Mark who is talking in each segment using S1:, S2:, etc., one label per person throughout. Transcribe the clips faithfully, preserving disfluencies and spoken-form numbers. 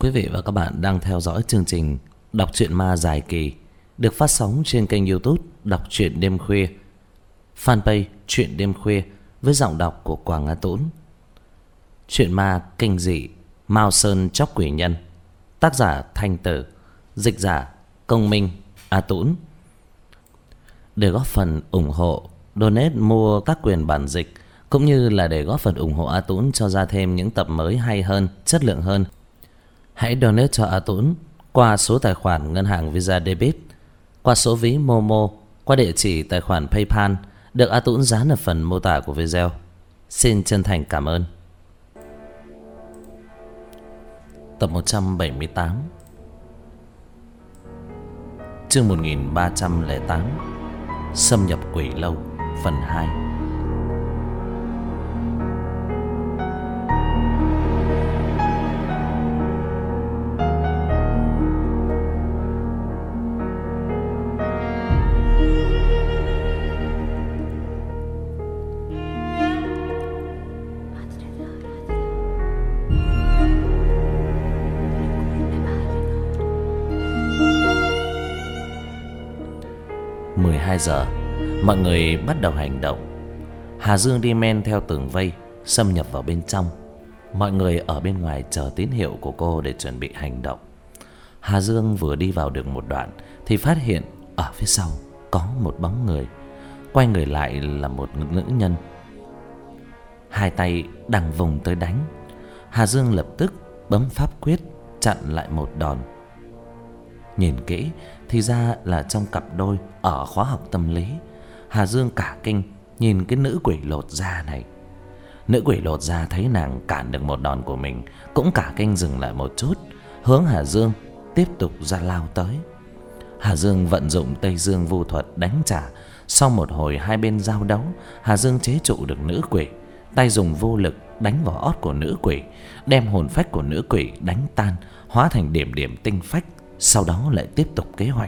S1: Quý vị và các bạn đang theo dõi chương trình Đọc truyện ma dài kỳ được phát sóng trên kênh YouTube Đọc truyện đêm khuya, fanpage Truyện đêm khuya với giọng đọc của Quảng Á Tũng. Truyện ma kinh dị Mao Sơn Chóc Quỷ Nhân, tác giả Thanh Tử, dịch giả Công Minh, Á Tũng. Để góp phần ủng hộ, donate mua tác quyền bản dịch cũng như là để góp phần ủng hộ Á Tũng cho ra thêm những tập mới hay hơn, chất lượng hơn, hãy donate cho Á Tũng qua số tài khoản ngân hàng Visa Debit, qua số ví Momo, qua địa chỉ tài khoản PayPal được Á Tũng dán ở phần mô tả của video. Xin chân thành cảm ơn. Tập một trăm bảy mươi tám, chương một nghìn ba trăm lẻ tám, Xâm nhập quỷ lâu, phần hai. mười hai giờ, mọi người bắt đầu hành động. Hà Dương đi men theo tường vây, xâm nhập vào bên trong. Mọi người ở bên ngoài chờ tín hiệu của cô để chuẩn bị hành động. Hà Dương vừa đi vào được một đoạn thì phát hiện ở phía sau có một bóng người. Quay người lại là một nữ nhân, hai tay đang vùng tới đánh. Hà Dương lập tức bấm pháp quyết chặn lại một đòn. Nhìn kỹ thì ra là trong cặp đôi ở khóa học tâm lý. Hà Dương cả kinh nhìn cái nữ quỷ lột da này. Nữ quỷ lột da thấy nàng cản được một đòn của mình cũng cả kinh dừng lại một chút, hướng Hà Dương tiếp tục ra lao tới. Hà Dương vận dụng Tây Dương vu thuật đánh trả. Sau một hồi hai bên giao đấu, Hà Dương chế trụ được nữ quỷ, tay dùng vô lực đánh vào ót của nữ quỷ, đem hồn phách của nữ quỷ đánh tan, hóa thành điểm điểm tinh phách. Sau đó lại tiếp tục kế hoạch.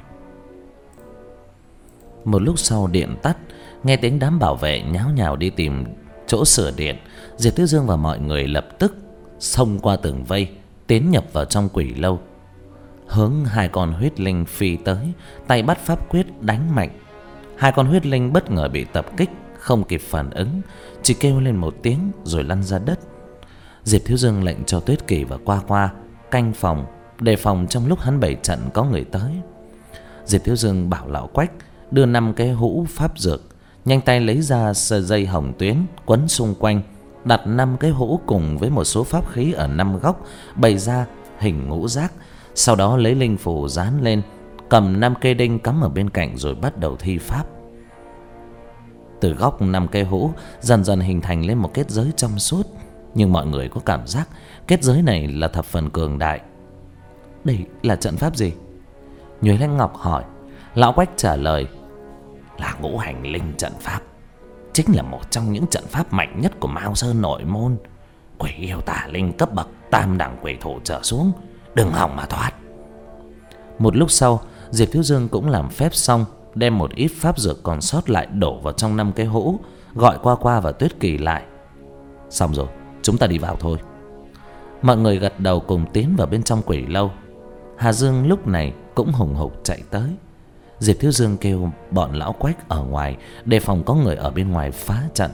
S1: Một lúc sau điện tắt, nghe tiếng đám bảo vệ nháo nhào đi tìm chỗ sửa điện. Diệp Thiếu Dương và mọi người lập tức xông qua tường vây, tiến nhập vào trong quỷ lâu, hướng hai con huyết linh phi tới, tay bắt pháp quyết đánh mạnh. Hai con huyết linh bất ngờ bị tập kích, không kịp phản ứng, chỉ kêu lên một tiếng rồi lăn ra đất. Diệp Thiếu Dương lệnh cho Tuyết Kỳ và Qua Qua canh phòng, đề phòng trong lúc hắn bày trận có người tới. Diệp Thiếu Dương bảo lão Quách đưa năm cái hũ pháp dược, nhanh tay lấy ra sợi dây hồng tuyến quấn xung quanh, đặt năm cái hũ cùng với một số pháp khí ở năm góc bày ra hình ngũ giác. Sau đó lấy linh phù dán lên, cầm năm cây đinh cắm ở bên cạnh rồi bắt đầu thi pháp. Từ góc năm cây hũ dần dần hình thành lên một kết giới trong suốt, nhưng mọi người có cảm giác kết giới này là thập phần cường đại. Đây là trận pháp gì? Nhuế Lãnh Ngọc hỏi. Lão Quách trả lời là ngũ hành linh trận pháp, chính là một trong những trận pháp mạnh nhất của Mao Sơn nội môn. Quỷ yêu tà linh cấp bậc tam đẳng quỷ thủ trở xuống đừng hòng mà thoát. Một lúc sau, Diệp Thiếu Dương cũng làm phép xong, đem một ít pháp dược còn sót lại đổ vào trong năm cái hũ, gọi Qua Qua và Tuyết Kỳ lại. Xong rồi, chúng ta đi vào thôi. Mọi người gật đầu cùng tiến vào bên trong quỷ lâu. Hà Dương lúc này cũng hùng hục chạy tới. Diệp Thiếu Dương kêu bọn lão Quách ở ngoài đề phòng có người ở bên ngoài phá trận.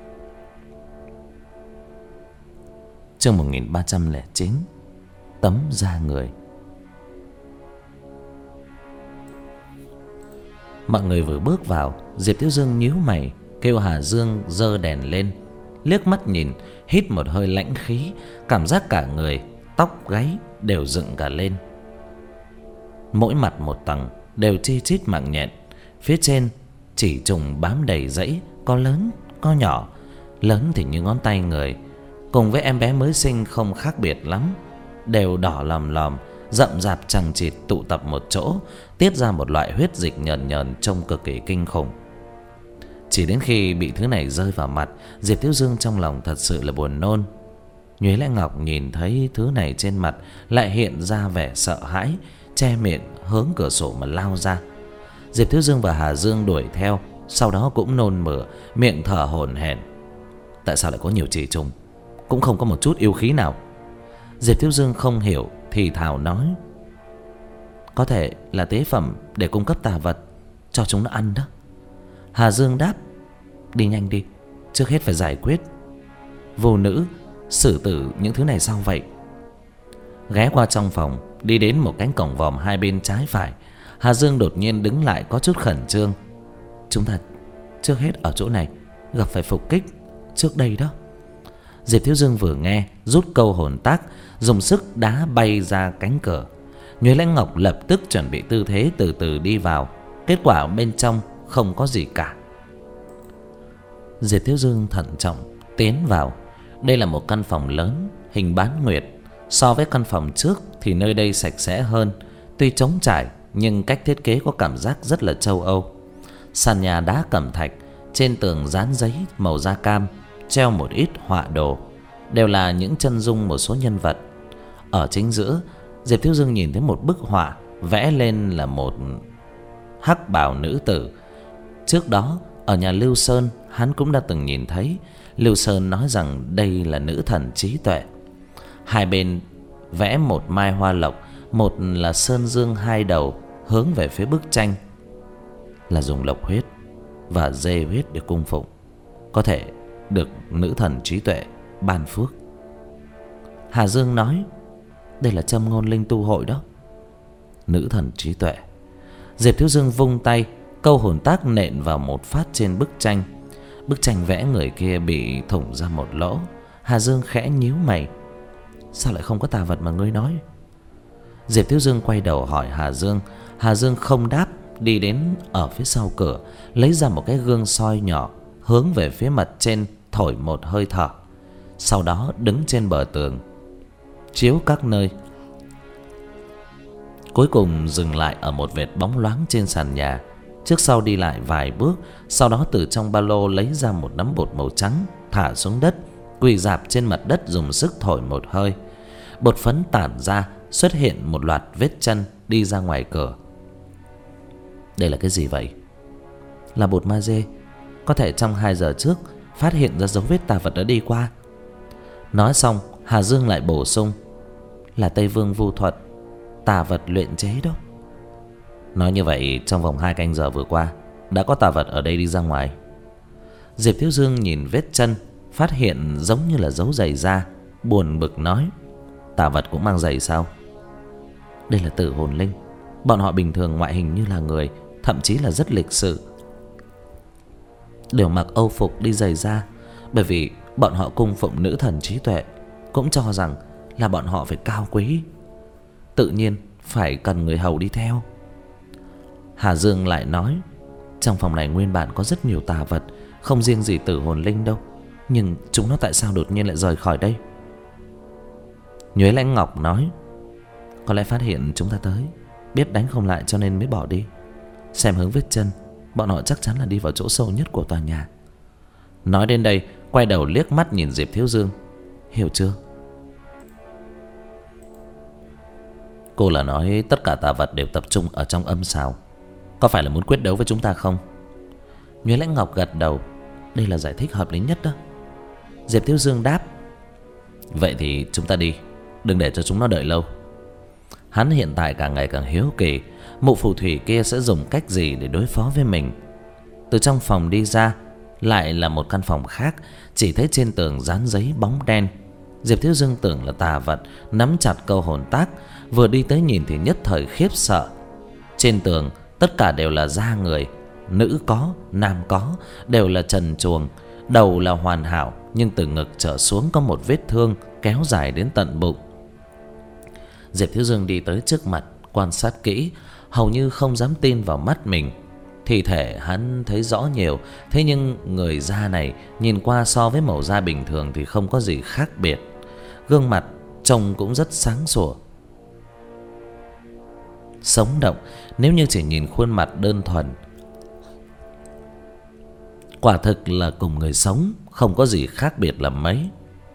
S1: Chương một nghìn ba trăm lẻ chín, Tấm da người. Mọi người vừa bước vào, Diệp Thiếu Dương nhíu mày, kêu Hà Dương giơ đèn lên, liếc mắt nhìn, hít một hơi lãnh khí, cảm giác cả người, tóc gáy đều dựng cả lên. Mỗi mặt một tầng đều chi chít mạng nhện, phía trên chỉ trùng bám đầy rẫy, có lớn có nhỏ, lớn thì như ngón tay người, cùng với em bé mới sinh không khác biệt lắm, đều đỏ lòm lòm, rậm rạp chằng chịt tụ tập một chỗ, tiết ra một loại huyết dịch nhờn nhờn trông cực kỳ kinh khủng. Chỉ đến khi bị thứ này rơi vào mặt, Diệp Thiếu Dương trong lòng thật sự là buồn nôn. Nhuế Lãnh Ngọc nhìn thấy thứ này trên mặt lại hiện ra vẻ sợ hãi, che miệng hướng cửa sổ mà lao ra. Diệp Thiếu Dương và Hà Dương đuổi theo, sau đó cũng nôn mửa, miệng thở hổn hển. Tại sao lại có nhiều chỉ trùng, cũng không có một chút yêu khí nào? Diệp Thiếu Dương không hiểu, thì thào nói: có thể là tế phẩm để cung cấp tà vật cho chúng nó ăn đó. Hà Dương đáp: đi nhanh đi, trước hết phải giải quyết vô nữ xử tử những thứ này sau vậy. Ghé qua trong phòng, đi đến một cánh cổng vòm hai bên trái phải, Hà Dương đột nhiên đứng lại có chút khẩn trương. Chúng ta trước hết ở chỗ này gặp phải phục kích trước đây đó. Diệp Thiếu Dương vừa nghe, rút câu hồn tác, dùng sức đá bay ra cánh cửa. Nhuế Lãnh Ngọc lập tức chuẩn bị tư thế từ từ đi vào. Kết quả bên trong không có gì cả. Diệp Thiếu Dương thận trọng tiến vào. Đây là một căn phòng lớn, hình bán nguyệt. So với căn phòng trước thì nơi đây sạch sẽ hơn. Tuy trống trải nhưng cách thiết kế có cảm giác rất là châu Âu. Sàn nhà đá cẩm thạch, trên tường dán giấy màu da cam, treo một ít họa đồ, đều là những chân dung một số nhân vật. Ở chính giữa, Diệp Thiếu Dương nhìn thấy một bức họa vẽ lên là một hắc bào nữ tử. Trước đó ở nhà Lưu Sơn, hắn cũng đã từng nhìn thấy. Lưu Sơn nói rằng đây là nữ thần trí tuệ. Hai bên vẽ một mai hoa lộc, một là sơn dương hai đầu hướng về phía bức tranh, là dùng lộc huyết và dê huyết để cung phụng, có thể được nữ thần trí tuệ ban phước. Hà Dương nói: đây là châm ngôn linh tu hội đó. Nữ thần trí tuệ. Diệp Thiếu Dương vung tay, câu hồn tác nện vào một phát trên bức tranh. Bức tranh vẽ người kia bị thủng ra một lỗ. Hà Dương khẽ nhíu mày: sao lại không có tà vật mà ngươi nói? Diệp Thiếu Dương quay đầu hỏi Hà Dương. Hà Dương không đáp, đi đến ở phía sau cửa, lấy ra một cái gương soi nhỏ, hướng về phía mặt trên thổi một hơi thở. Sau đó đứng trên bờ tường, chiếu các nơi, cuối cùng dừng lại ở một vệt bóng loáng trên sàn nhà. Trước sau đi lại vài bước, sau đó từ trong ba lô lấy ra một nắm bột màu trắng, thả xuống đất, quỳ rạp trên mặt đất dùng sức thổi một hơi. Bột phấn tản ra, xuất hiện một loạt vết chân đi ra ngoài cửa. Đây là cái gì vậy? Là bột ma dê. Có thể trong hai giờ trước phát hiện ra dấu vết tà vật đã đi qua. Nói xong, Hà Dương lại bổ sung: là Tây Vương vu thuật, tà vật luyện chế đó. Nói như vậy, trong vòng hai canh giờ vừa qua đã có tà vật ở đây đi ra ngoài. Diệp Thiếu Dương nhìn vết chân, phát hiện giống như là dấu giày da, buồn bực nói: tà vật cũng mang giày sao? Đây là tử hồn linh. Bọn họ bình thường ngoại hình như là người, thậm chí là rất lịch sự, đều mặc âu phục đi giày da, bởi vì bọn họ cung phụng nữ thần trí tuệ, cũng cho rằng là bọn họ phải cao quý, tự nhiên phải cần người hầu đi theo. Hà Dương lại nói: trong phòng này nguyên bản có rất nhiều tà vật, không riêng gì tử hồn linh đâu, nhưng chúng nó tại sao đột nhiên lại rời khỏi đây? Nhuế Lãnh Ngọc nói: có lẽ phát hiện chúng ta tới, biết đánh không lại cho nên mới bỏ đi. Xem hướng vết chân, bọn họ chắc chắn là đi vào chỗ sâu nhất của tòa nhà. Nói đến đây, quay đầu liếc mắt nhìn Diệp Thiếu Dương: hiểu chưa? Cô là nói tất cả tà vật đều tập trung ở trong âm sào, có phải là muốn quyết đấu với chúng ta không? Nhuế Lãnh Ngọc gật đầu: đây là giải thích hợp lý nhất đó. Diệp Thiếu Dương đáp: vậy thì chúng ta đi, đừng để cho chúng nó đợi lâu. Hắn hiện tại càng ngày càng hiếu kỳ mụ phù thủy kia sẽ dùng cách gì để đối phó với mình. Từ trong phòng đi ra, lại là một căn phòng khác, chỉ thấy trên tường dán giấy bóng đen. Diệp Thiếu Dương tưởng là tà vật, nắm chặt câu hồn tác, vừa đi tới nhìn thì nhất thời khiếp sợ. Trên tường tất cả đều là da người, nữ có, nam có, đều là trần truồng. Đầu là hoàn hảo, nhưng từ ngực trở xuống có một vết thương kéo dài đến tận bụng. Diệp Thiếu Dương đi tới trước mặt, quan sát kỹ, hầu như không dám tin vào mắt mình. Thi thể hắn thấy rõ nhiều, thế nhưng người da này nhìn qua so với màu da bình thường thì không có gì khác biệt. Gương mặt trông cũng rất sáng sủa, sống động. Nếu như chỉ nhìn khuôn mặt đơn thuần, quả thực là cùng người sống không có gì khác biệt là mấy.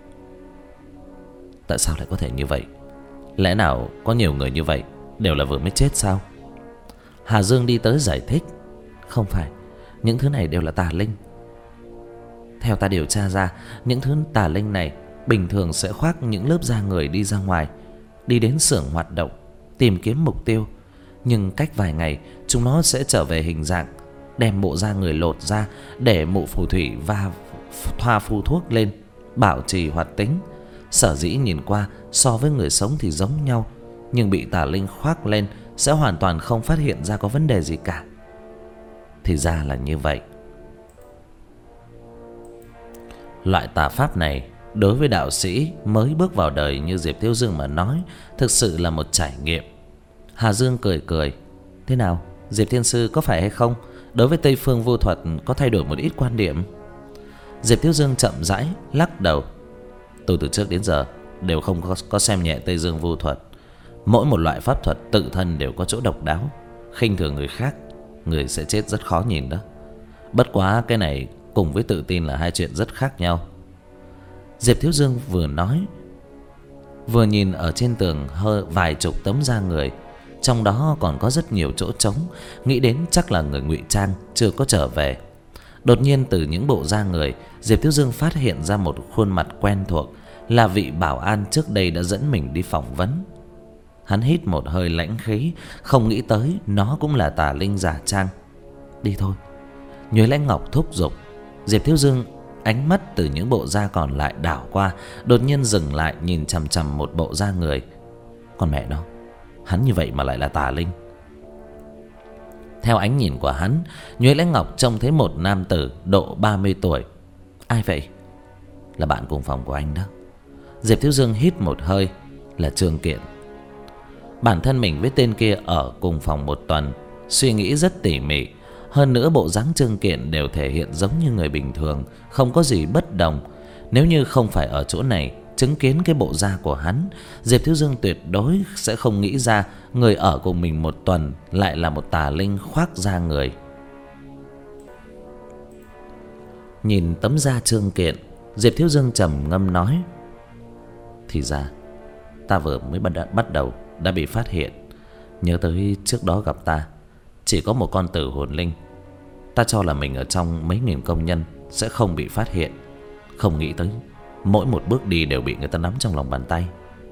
S1: Tại sao lại có thể như vậy? Lẽ nào có nhiều người như vậy đều là vừa mới chết sao? Hà Dương đi tới giải thích: không phải, những thứ này đều là tà linh. Theo ta điều tra ra, những thứ tà linh này bình thường sẽ khoác những lớp da người đi ra ngoài, đi đến xưởng hoạt động tìm kiếm mục tiêu. Nhưng cách vài ngày chúng nó sẽ trở về hình dạng, đem bộ da người lột ra để mụ phù thủy và thoa phun thuốc lên, bảo trì hoạt tính. Sở dĩ nhìn qua so với người sống thì giống nhau, nhưng bị tà linh khoác lên sẽ hoàn toàn không phát hiện ra có vấn đề gì cả. Thì ra là như vậy. Loại tà pháp này đối với đạo sĩ mới bước vào đời như Diệp Thiếu Dương mà nói, thực sự là một trải nghiệm. Hà Dương cười cười. Thế nào, Diệp Thiên Sư có phải hay không? Đối với Tây Phương Vô Thuật có thay đổi một ít quan điểm? Diệp Thiếu Dương chậm rãi lắc đầu. Tôi từ trước đến giờ đều không có, có xem nhẹ Tây Dương Vô Thuật. Mỗi một loại pháp thuật tự thân đều có chỗ độc đáo. Khinh thường người khác, người sẽ chết rất khó nhìn đó. Bất quá cái này cùng với tự tin là hai chuyện rất khác nhau. Diệp Thiếu Dương vừa nói, vừa nhìn ở trên tường hơn vài chục tấm da người, trong đó còn có rất nhiều chỗ trống, nghĩ đến chắc là người ngụy trang chưa có trở về. Đột nhiên từ những bộ da người, Diệp Thiếu Dương phát hiện ra một khuôn mặt quen thuộc, là vị bảo an trước đây đã dẫn mình đi phỏng vấn. Hắn hít một hơi lãnh khí, không nghĩ tới nó cũng là tà linh giả trang. Đi thôi. Nhuế Lãnh Ngọc thúc giục. Diệp Thiếu Dương ánh mắt từ những bộ da còn lại đảo qua, đột nhiên dừng lại nhìn chằm chằm một bộ da người. Con mẹ nó, hắn như vậy mà lại là tà linh. Theo ánh nhìn của hắn, Nhuế Lãnh Ngọc trông thấy một nam tử độ ba mươi tuổi. Ai vậy? Là bạn cùng phòng của anh đó. Diệp Thiếu Dương hít một hơi. Là Trương Kiện. Bản thân mình với tên kia ở cùng phòng một tuần, suy nghĩ rất tỉ mỉ. Hơn nữa bộ dáng Trương Kiện đều thể hiện giống như người bình thường, không có gì bất đồng. Nếu như không phải ở chỗ này chứng kiến cái bộ da của hắn, Diệp Thiếu Dương tuyệt đối sẽ không nghĩ ra người ở cùng mình một tuần lại là một tà linh khoác da người. Nhìn tấm da Trương Kiện, Diệp Thiếu Dương trầm ngâm nói. Thì ra ta vừa mới bắt đầu đã bị phát hiện. Nhớ tới trước đó gặp ta chỉ có một con tử hồn linh, ta cho là mình ở trong mấy nghìn công nhân sẽ không bị phát hiện. Không nghĩ tới mỗi một bước đi đều bị người ta nắm trong lòng bàn tay.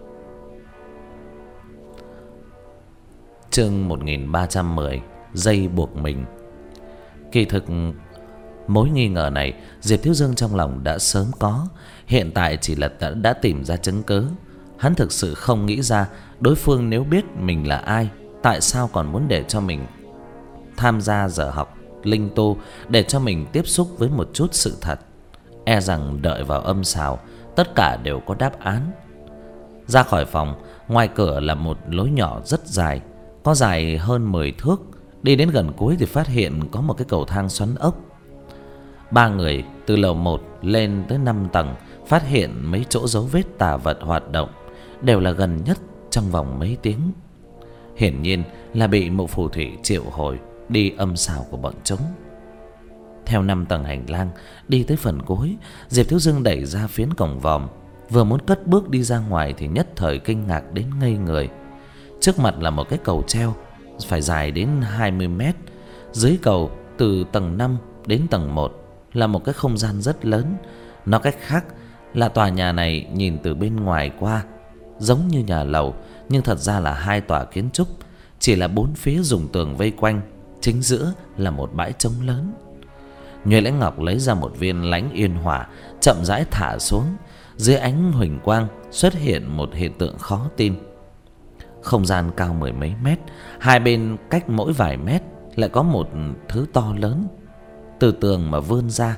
S1: Chương một nghìn ba trăm mười. Dây buộc mình. Kỳ thực mối nghi ngờ này Diệp Thiếu Dương trong lòng đã sớm có, hiện tại chỉ là đã, đã tìm ra chứng cứ. Hắn thực sự không nghĩ ra đối phương nếu biết mình là ai, tại sao còn muốn để cho mình tham gia giờ học linh tu, để cho mình tiếp xúc với một chút sự thật. E rằng đợi vào âm sào tất cả đều có đáp án. Ra khỏi phòng, ngoài cửa là một lối nhỏ rất dài, có dài hơn mười thước. Đi đến gần cuối thì phát hiện có một cái cầu thang xoắn ốc. Ba người từ lầu một lên tới năm tầng, phát hiện mấy chỗ dấu vết tà vật hoạt động, đều là gần nhất trong vòng mấy tiếng. Hiển nhiên là bị mụ phù thủy triệu hồi đi âm sào của bọn chúng. Theo năm tầng hành lang đi tới phần cuối, Diệp Thiếu Dương đẩy ra phiến cổng vòm, vừa muốn cất bước đi ra ngoài thì nhất thời kinh ngạc đến ngây người. Trước mặt là một cái cầu treo phải dài đến hai mươi mét. Dưới cầu từ tầng năm đến tầng một là một cái không gian rất lớn. Nói cách khác là tòa nhà này nhìn từ bên ngoài qua giống như nhà lầu, nhưng thật ra là hai tòa kiến trúc, chỉ là bốn phía dùng tường vây quanh, chính giữa là một bãi trống lớn. Nhuế Lãnh Ngọc lấy ra một viên Lãnh Yên Hỏa, chậm rãi thả xuống. Dưới ánh huỳnh quang xuất hiện một hiện tượng khó tin. Không gian cao mười mấy mét, hai bên cách mỗi vài mét lại có một thứ to lớn từ tường mà vươn ra,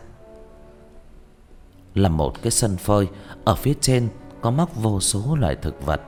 S1: là một cái sân phơi. Ở phía trên có mắc vô số loài thực vật.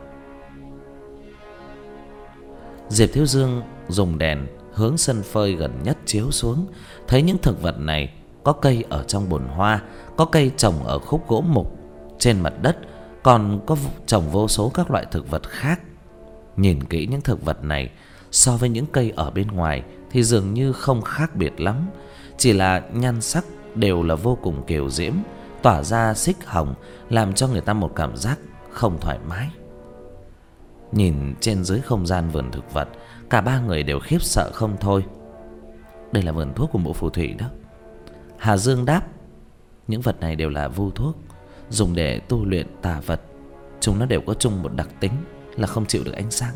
S1: Diệp Thiếu Dương dùng đèn hướng sân phơi gần nhất chiếu xuống, thấy những thực vật này có cây ở trong bồn hoa, có cây trồng ở khúc gỗ mục trên mặt đất, còn có trồng vô số các loại thực vật khác. Nhìn kỹ những thực vật này so với những cây ở bên ngoài thì dường như không khác biệt lắm, chỉ là nhan sắc đều là vô cùng kiều diễm, tỏa ra xích hồng, làm cho người ta một cảm giác không thoải mái. Nhìn trên dưới không gian vườn thực vật, cả ba người đều khiếp sợ không thôi. Đây là vườn thuốc của mộ phù thủy đó. Hà Dương đáp. Những vật này đều là vu thuốc, dùng để tu luyện tà vật. Chúng nó đều có chung một đặc tính là không chịu được ánh sáng.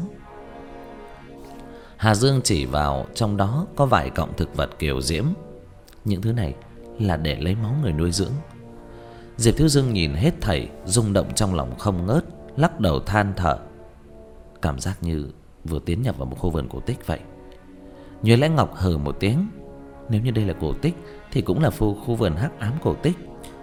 S1: Hà Dương chỉ vào trong đó có vài cọng thực vật kiều diễm. Những thứ này là để lấy máu người nuôi dưỡng. Diệp Thiếu Dương nhìn hết thảy, rung động trong lòng không ngớt, lắc đầu than thở. Cảm giác như vừa tiến nhập vào một khu vườn cổ tích vậy. Nhuế Lãnh Ngọc hừ một tiếng. Nếu như đây là cổ tích thì cũng là khu, khu vườn hắc ám cổ tích.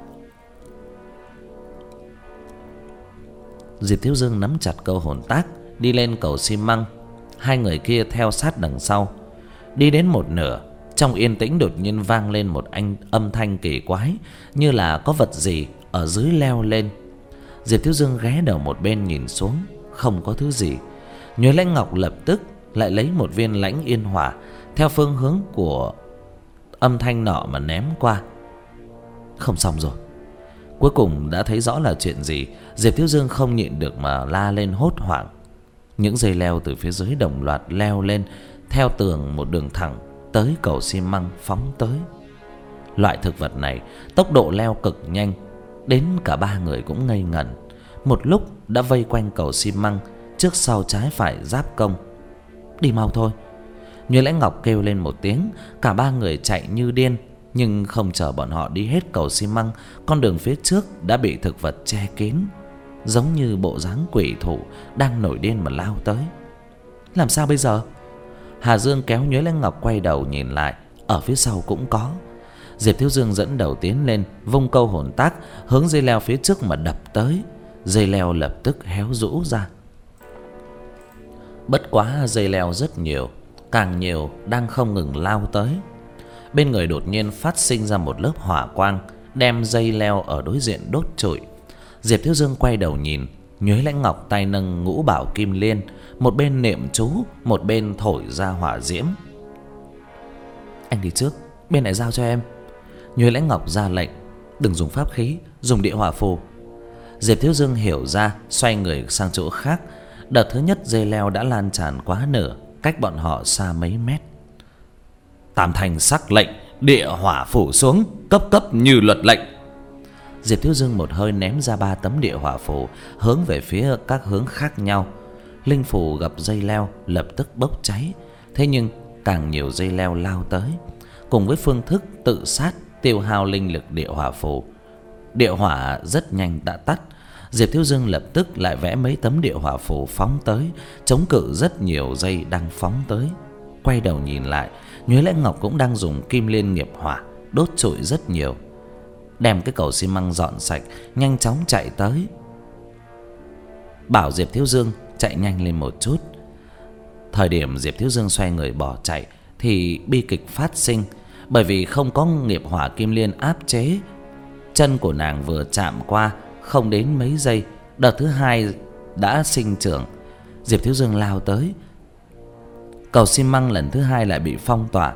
S1: Diệp Thiếu Dương nắm chặt câu hồn tác, đi lên cầu xi măng. Hai người kia theo sát đằng sau. Đi đến một nửa, trong yên tĩnh đột nhiên vang lên một anh âm thanh kỳ quái, như là có vật gì ở dưới leo lên. Diệp Thiếu Dương ghé đầu một bên nhìn xuống, không có thứ gì. Nhuế Lãnh Ngọc lập tức lại lấy một viên lãnh yên hỏa theo phương hướng của âm thanh nọ mà ném qua. Không xong rồi. Cuối cùng đã thấy rõ là chuyện gì. Diệp Thiếu Dương không nhịn được mà la lên hốt hoảng. Những dây leo từ phía dưới đồng loạt leo lên theo tường một đường thẳng tới cầu xi măng phóng tới. Loại thực vật này tốc độ leo cực nhanh, đến cả ba người cũng ngây ngẩn. Một lúc đã vây quanh cầu xi măng, trước sau trái phải giáp công. Đi mau thôi. Nhuế Lãnh Ngọc kêu lên một tiếng. Cả ba người chạy như điên. Nhưng không chờ bọn họ đi hết cầu xi măng, con đường phía trước đã bị thực vật che kín, giống như bộ dáng quỷ thủ đang nổi điên mà lao tới. Làm sao bây giờ? Hà Dương kéo Nhuế Lãnh Ngọc quay đầu nhìn lại. Ở phía sau cũng có. Diệp Thiếu Dương dẫn đầu tiến lên, vung câu hồn tác hướng dây leo phía trước mà đập tới. Dây leo lập tức héo rũ ra. Bất quá dây leo rất nhiều, càng nhiều đang không ngừng lao tới. Bên người đột nhiên phát sinh ra một lớp hỏa quang, đem dây leo ở đối diện đốt trụi. Diệp Thiếu Dương quay đầu nhìn. Nhuế Lãnh Ngọc tay nâng ngũ bảo kim liên, một bên niệm chú, một bên thổi ra hỏa diễm. Anh đi trước, bên này giao cho em. Nhuế Lãnh Ngọc ra lệnh. Đừng dùng pháp khí, dùng địa hỏa phù. Diệp Thiếu Dương hiểu ra, xoay người sang chỗ khác. Đợt thứ nhất dây leo đã lan tràn quá nửa, cách bọn họ xa mấy mét. Tam Thành sắc lệnh, địa hỏa phủ xuống, cấp cấp như luật lệnh. Diệp Thiếu Dương một hơi ném ra ba tấm địa hỏa phù, hướng về phía các hướng khác nhau. Linh phù gặp dây leo lập tức bốc cháy. Thế nhưng càng nhiều dây leo lao tới, cùng với phương thức tự sát tiêu hao linh lực địa hỏa phù. Địa hỏa rất nhanh đã tắt. Diệp Thiếu Dương lập tức lại vẽ mấy tấm địa hỏa phù phóng tới, chống cự rất nhiều dây đang phóng tới. Quay đầu nhìn lại, Nhuế Lãnh Ngọc cũng đang dùng kim liên nghiệp hỏa đốt trụi rất nhiều. Đem cái cầu xi măng dọn sạch, nhanh chóng chạy tới. Bảo Diệp Thiếu Dương chạy nhanh lên một chút. Thời điểm Diệp Thiếu Dương xoay người bỏ chạy thì bi kịch phát sinh. Bởi vì không có nghiệp hỏa kim liên áp chế, chân của nàng vừa chạm qua không đến mấy giây, đợt thứ hai đã sinh trưởng. Diệp Thiếu Dương lao tới, cầu xi măng lần thứ hai lại bị phong tỏa.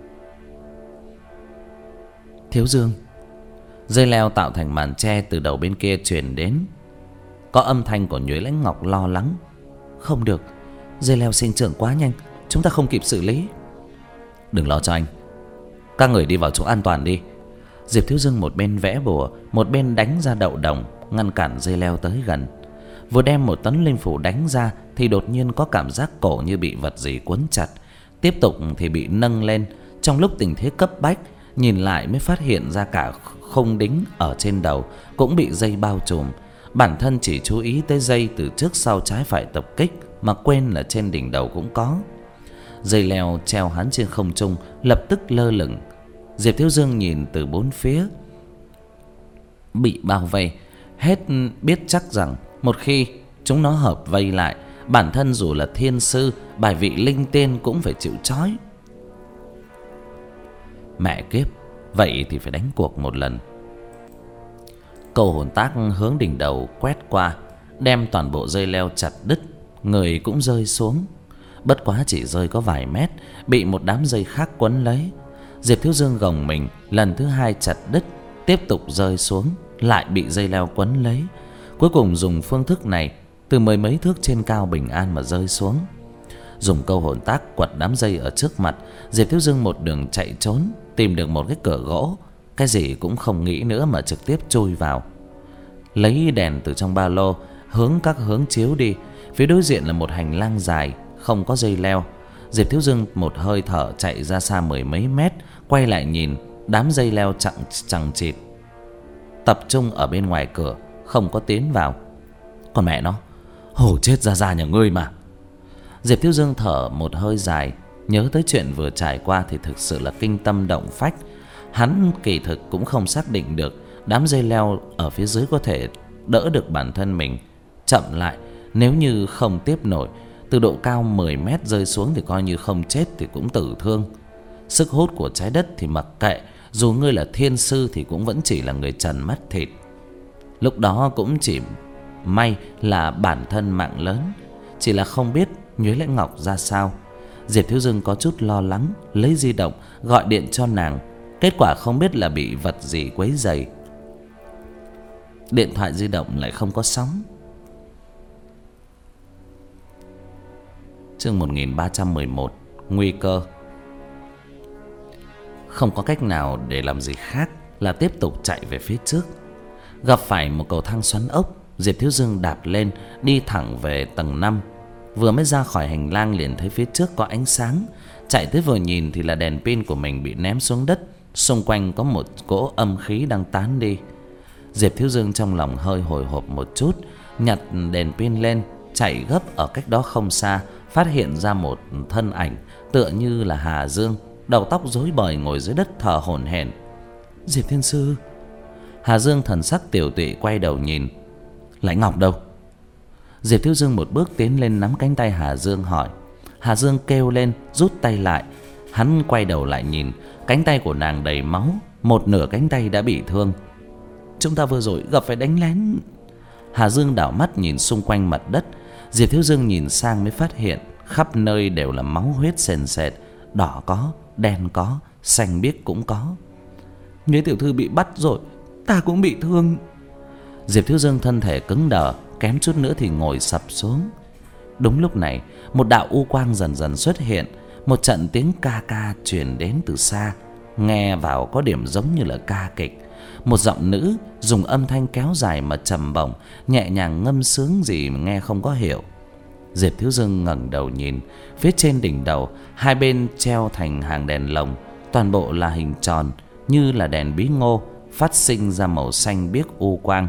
S1: Thiếu Dương. Dây leo tạo thành màn tre từ đầu bên kia truyền đến. Có âm thanh của Nhuế Lãnh Ngọc lo lắng. Không được, dây leo sinh trưởng quá nhanh, chúng ta không kịp xử lý. Đừng lo cho anh, các người đi vào chỗ an toàn đi. Diệp Thiếu Dương một bên vẽ bùa, một bên đánh ra đậu đồng, ngăn cản dây leo tới gần. Vừa đem một tấn linh phủ đánh ra thì đột nhiên có cảm giác cổ như bị vật gì quấn chặt. Tiếp tục thì bị nâng lên. Trong lúc tình thế cấp bách, nhìn lại mới phát hiện ra cả khung đính ở trên đầu cũng bị dây bao trùm. Bản thân chỉ chú ý tới dây từ trước sau trái phải tập kích, mà quên là trên đỉnh đầu cũng có. Dây leo treo hắn trên không trung lập tức lơ lửng. Diệp Thiếu Dương nhìn từ bốn phía, bị bao vây, hết biết chắc rằng một khi chúng nó hợp vây lại, bản thân dù là thiên sư, bài vị linh tiên cũng phải chịu trói. Mẹ kiếp, vậy thì phải đánh cuộc một lần. Câu hồn tác hướng đỉnh đầu quét qua, đem toàn bộ dây leo chặt đứt, người cũng rơi xuống. Bất quá chỉ rơi có vài mét, bị một đám dây khác quấn lấy. Diệp Thiếu Dương gồng mình, lần thứ hai chặt đứt, tiếp tục rơi xuống, lại bị dây leo quấn lấy. Cuối cùng dùng phương thức này, từ mười mấy thước trên cao bình an mà rơi xuống. Dùng câu hồn tác quật đám dây ở trước mặt, Diệp Thiếu Dương một đường chạy trốn, tìm được một cái cửa gỗ, cái gì cũng không nghĩ nữa mà trực tiếp chui vào. Lấy đèn từ trong ba lô, hướng các hướng chiếu đi. Phía đối diện là một hành lang dài, không có dây leo. Diệp Thiếu Dương một hơi thở chạy ra xa mười mấy mét, quay lại nhìn, đám dây leo chằng chằng chịt tập trung ở bên ngoài cửa, không có tiến vào. Còn mẹ nó, hổ chết ra ra nhà ngươi mà. Diệp Thiếu Dương thở một hơi dài, nhớ tới chuyện vừa trải qua thì thực sự là kinh tâm động phách. Hắn kỳ thực cũng không xác định được đám dây leo ở phía dưới có thể đỡ được bản thân mình. Chậm lại, nếu như không tiếp nổi, từ độ cao mười mét rơi xuống thì coi như không chết thì cũng tử thương. Sức hút của trái đất thì mặc kệ, dù ngươi là thiên sư thì cũng vẫn chỉ là người trần mắt thịt. Lúc đó cũng chỉ may là bản thân mạng lớn, chỉ là không biết Nhuế Lãnh Ngọc ra sao. Diệp Thiếu Dương có chút lo lắng, lấy di động gọi điện cho nàng. Kết quả không biết là bị vật gì quấy rầy, điện thoại di động lại không có sóng. Chương một nghìn ba trăm mười một, nguy cơ. Không có cách nào để làm gì khác là tiếp tục chạy về phía trước. Gặp phải một cầu thang xoắn ốc, Diệp Thiếu Dương đạp lên, đi thẳng về tầng năm. Vừa mới ra khỏi hành lang liền thấy phía trước có ánh sáng. Chạy tới vừa nhìn thì là đèn pin của mình bị ném xuống đất. Xung quanh có một cỗ âm khí đang tán đi. Diệp Thiếu Dương trong lòng hơi hồi hộp một chút, nhặt đèn pin lên, chạy gấp ở cách đó không xa, phát hiện ra một thân ảnh tựa như là Hà Dương, đầu tóc rối bời ngồi dưới đất thở hổn hển. Diệp Thiên Sư. Hà Dương thần sắc tiểu tụy quay đầu nhìn. Lãnh Ngọc đâu? Diệp Thiếu Dương một bước tiến lên nắm cánh tay Hà Dương hỏi. Hà Dương kêu lên rút tay lại. Hắn quay đầu lại nhìn, cánh tay của nàng đầy máu, một nửa cánh tay đã bị thương. Chúng ta vừa rồi gặp phải đánh lén. Hà Dương đảo mắt nhìn xung quanh mặt đất. Diệp Thiếu Dương nhìn sang mới phát hiện khắp nơi đều là máu huyết sền sệt, đỏ có, đen có, xanh biếc cũng có. Nhuế tiểu thư bị bắt rồi, ta cũng bị thương. Diệp Thiếu Dương thân thể cứng đờ, kém chút nữa thì ngồi sập xuống. Đúng lúc này, một đạo u quang dần dần xuất hiện. Một trận tiếng ca ca truyền đến từ xa, nghe vào có điểm giống như là ca kịch. Một giọng nữ dùng âm thanh kéo dài mà trầm bổng, nhẹ nhàng ngâm sướng gì mà nghe không có hiểu. Diệp Thiếu Dương ngẩng đầu nhìn, phía trên đỉnh đầu hai bên treo thành hàng đèn lồng, toàn bộ là hình tròn như là đèn bí ngô, phát sinh ra màu xanh biếc u quang.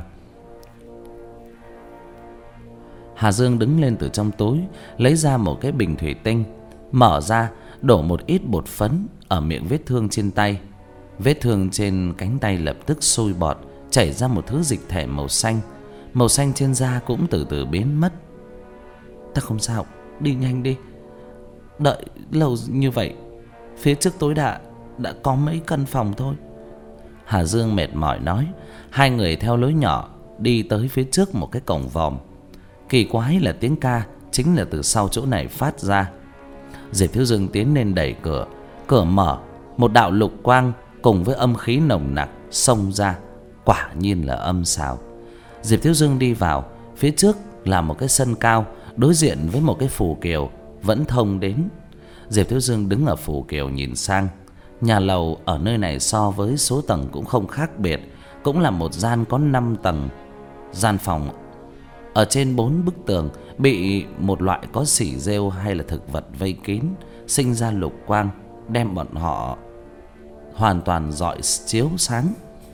S1: Hà Dương đứng lên từ trong túi, lấy ra một cái bình thủy tinh, mở ra, đổ một ít bột phấn ở miệng vết thương trên tay. Vết thương trên cánh tay lập tức sôi bọt, chảy ra một thứ dịch thể màu xanh. Màu xanh trên da cũng từ từ biến mất. Ta không sao, đi nhanh đi. Đợi lâu như vậy, phía trước tối đa đã có mấy căn phòng thôi. Hà Dương mệt mỏi nói. Hai người theo lối nhỏ đi tới phía trước một cái cổng vòm. Kỳ quái là tiếng ca chính là từ sau chỗ này phát ra. Diệp Thiếu Dương tiến lên đẩy cửa. Cửa mở, một đạo lục quang cùng với âm khí nồng nặc xông ra. Quả nhiên là âm xào. Diệp Thiếu Dương đi vào. Phía trước là một cái sân cao, đối diện với một cái phù kiều vẫn thông đến. Diệp Thiếu Dương đứng ở phù kiều nhìn sang. Nhà lầu ở nơi này so với số tầng cũng không khác biệt, cũng là một gian có năm tầng. Gian phòng ở trên bốn bức tường bị một loại có xỉ rêu hay là thực vật vây kín, sinh ra lục quang, đem bọn họ hoàn toàn rọi chiếu sáng.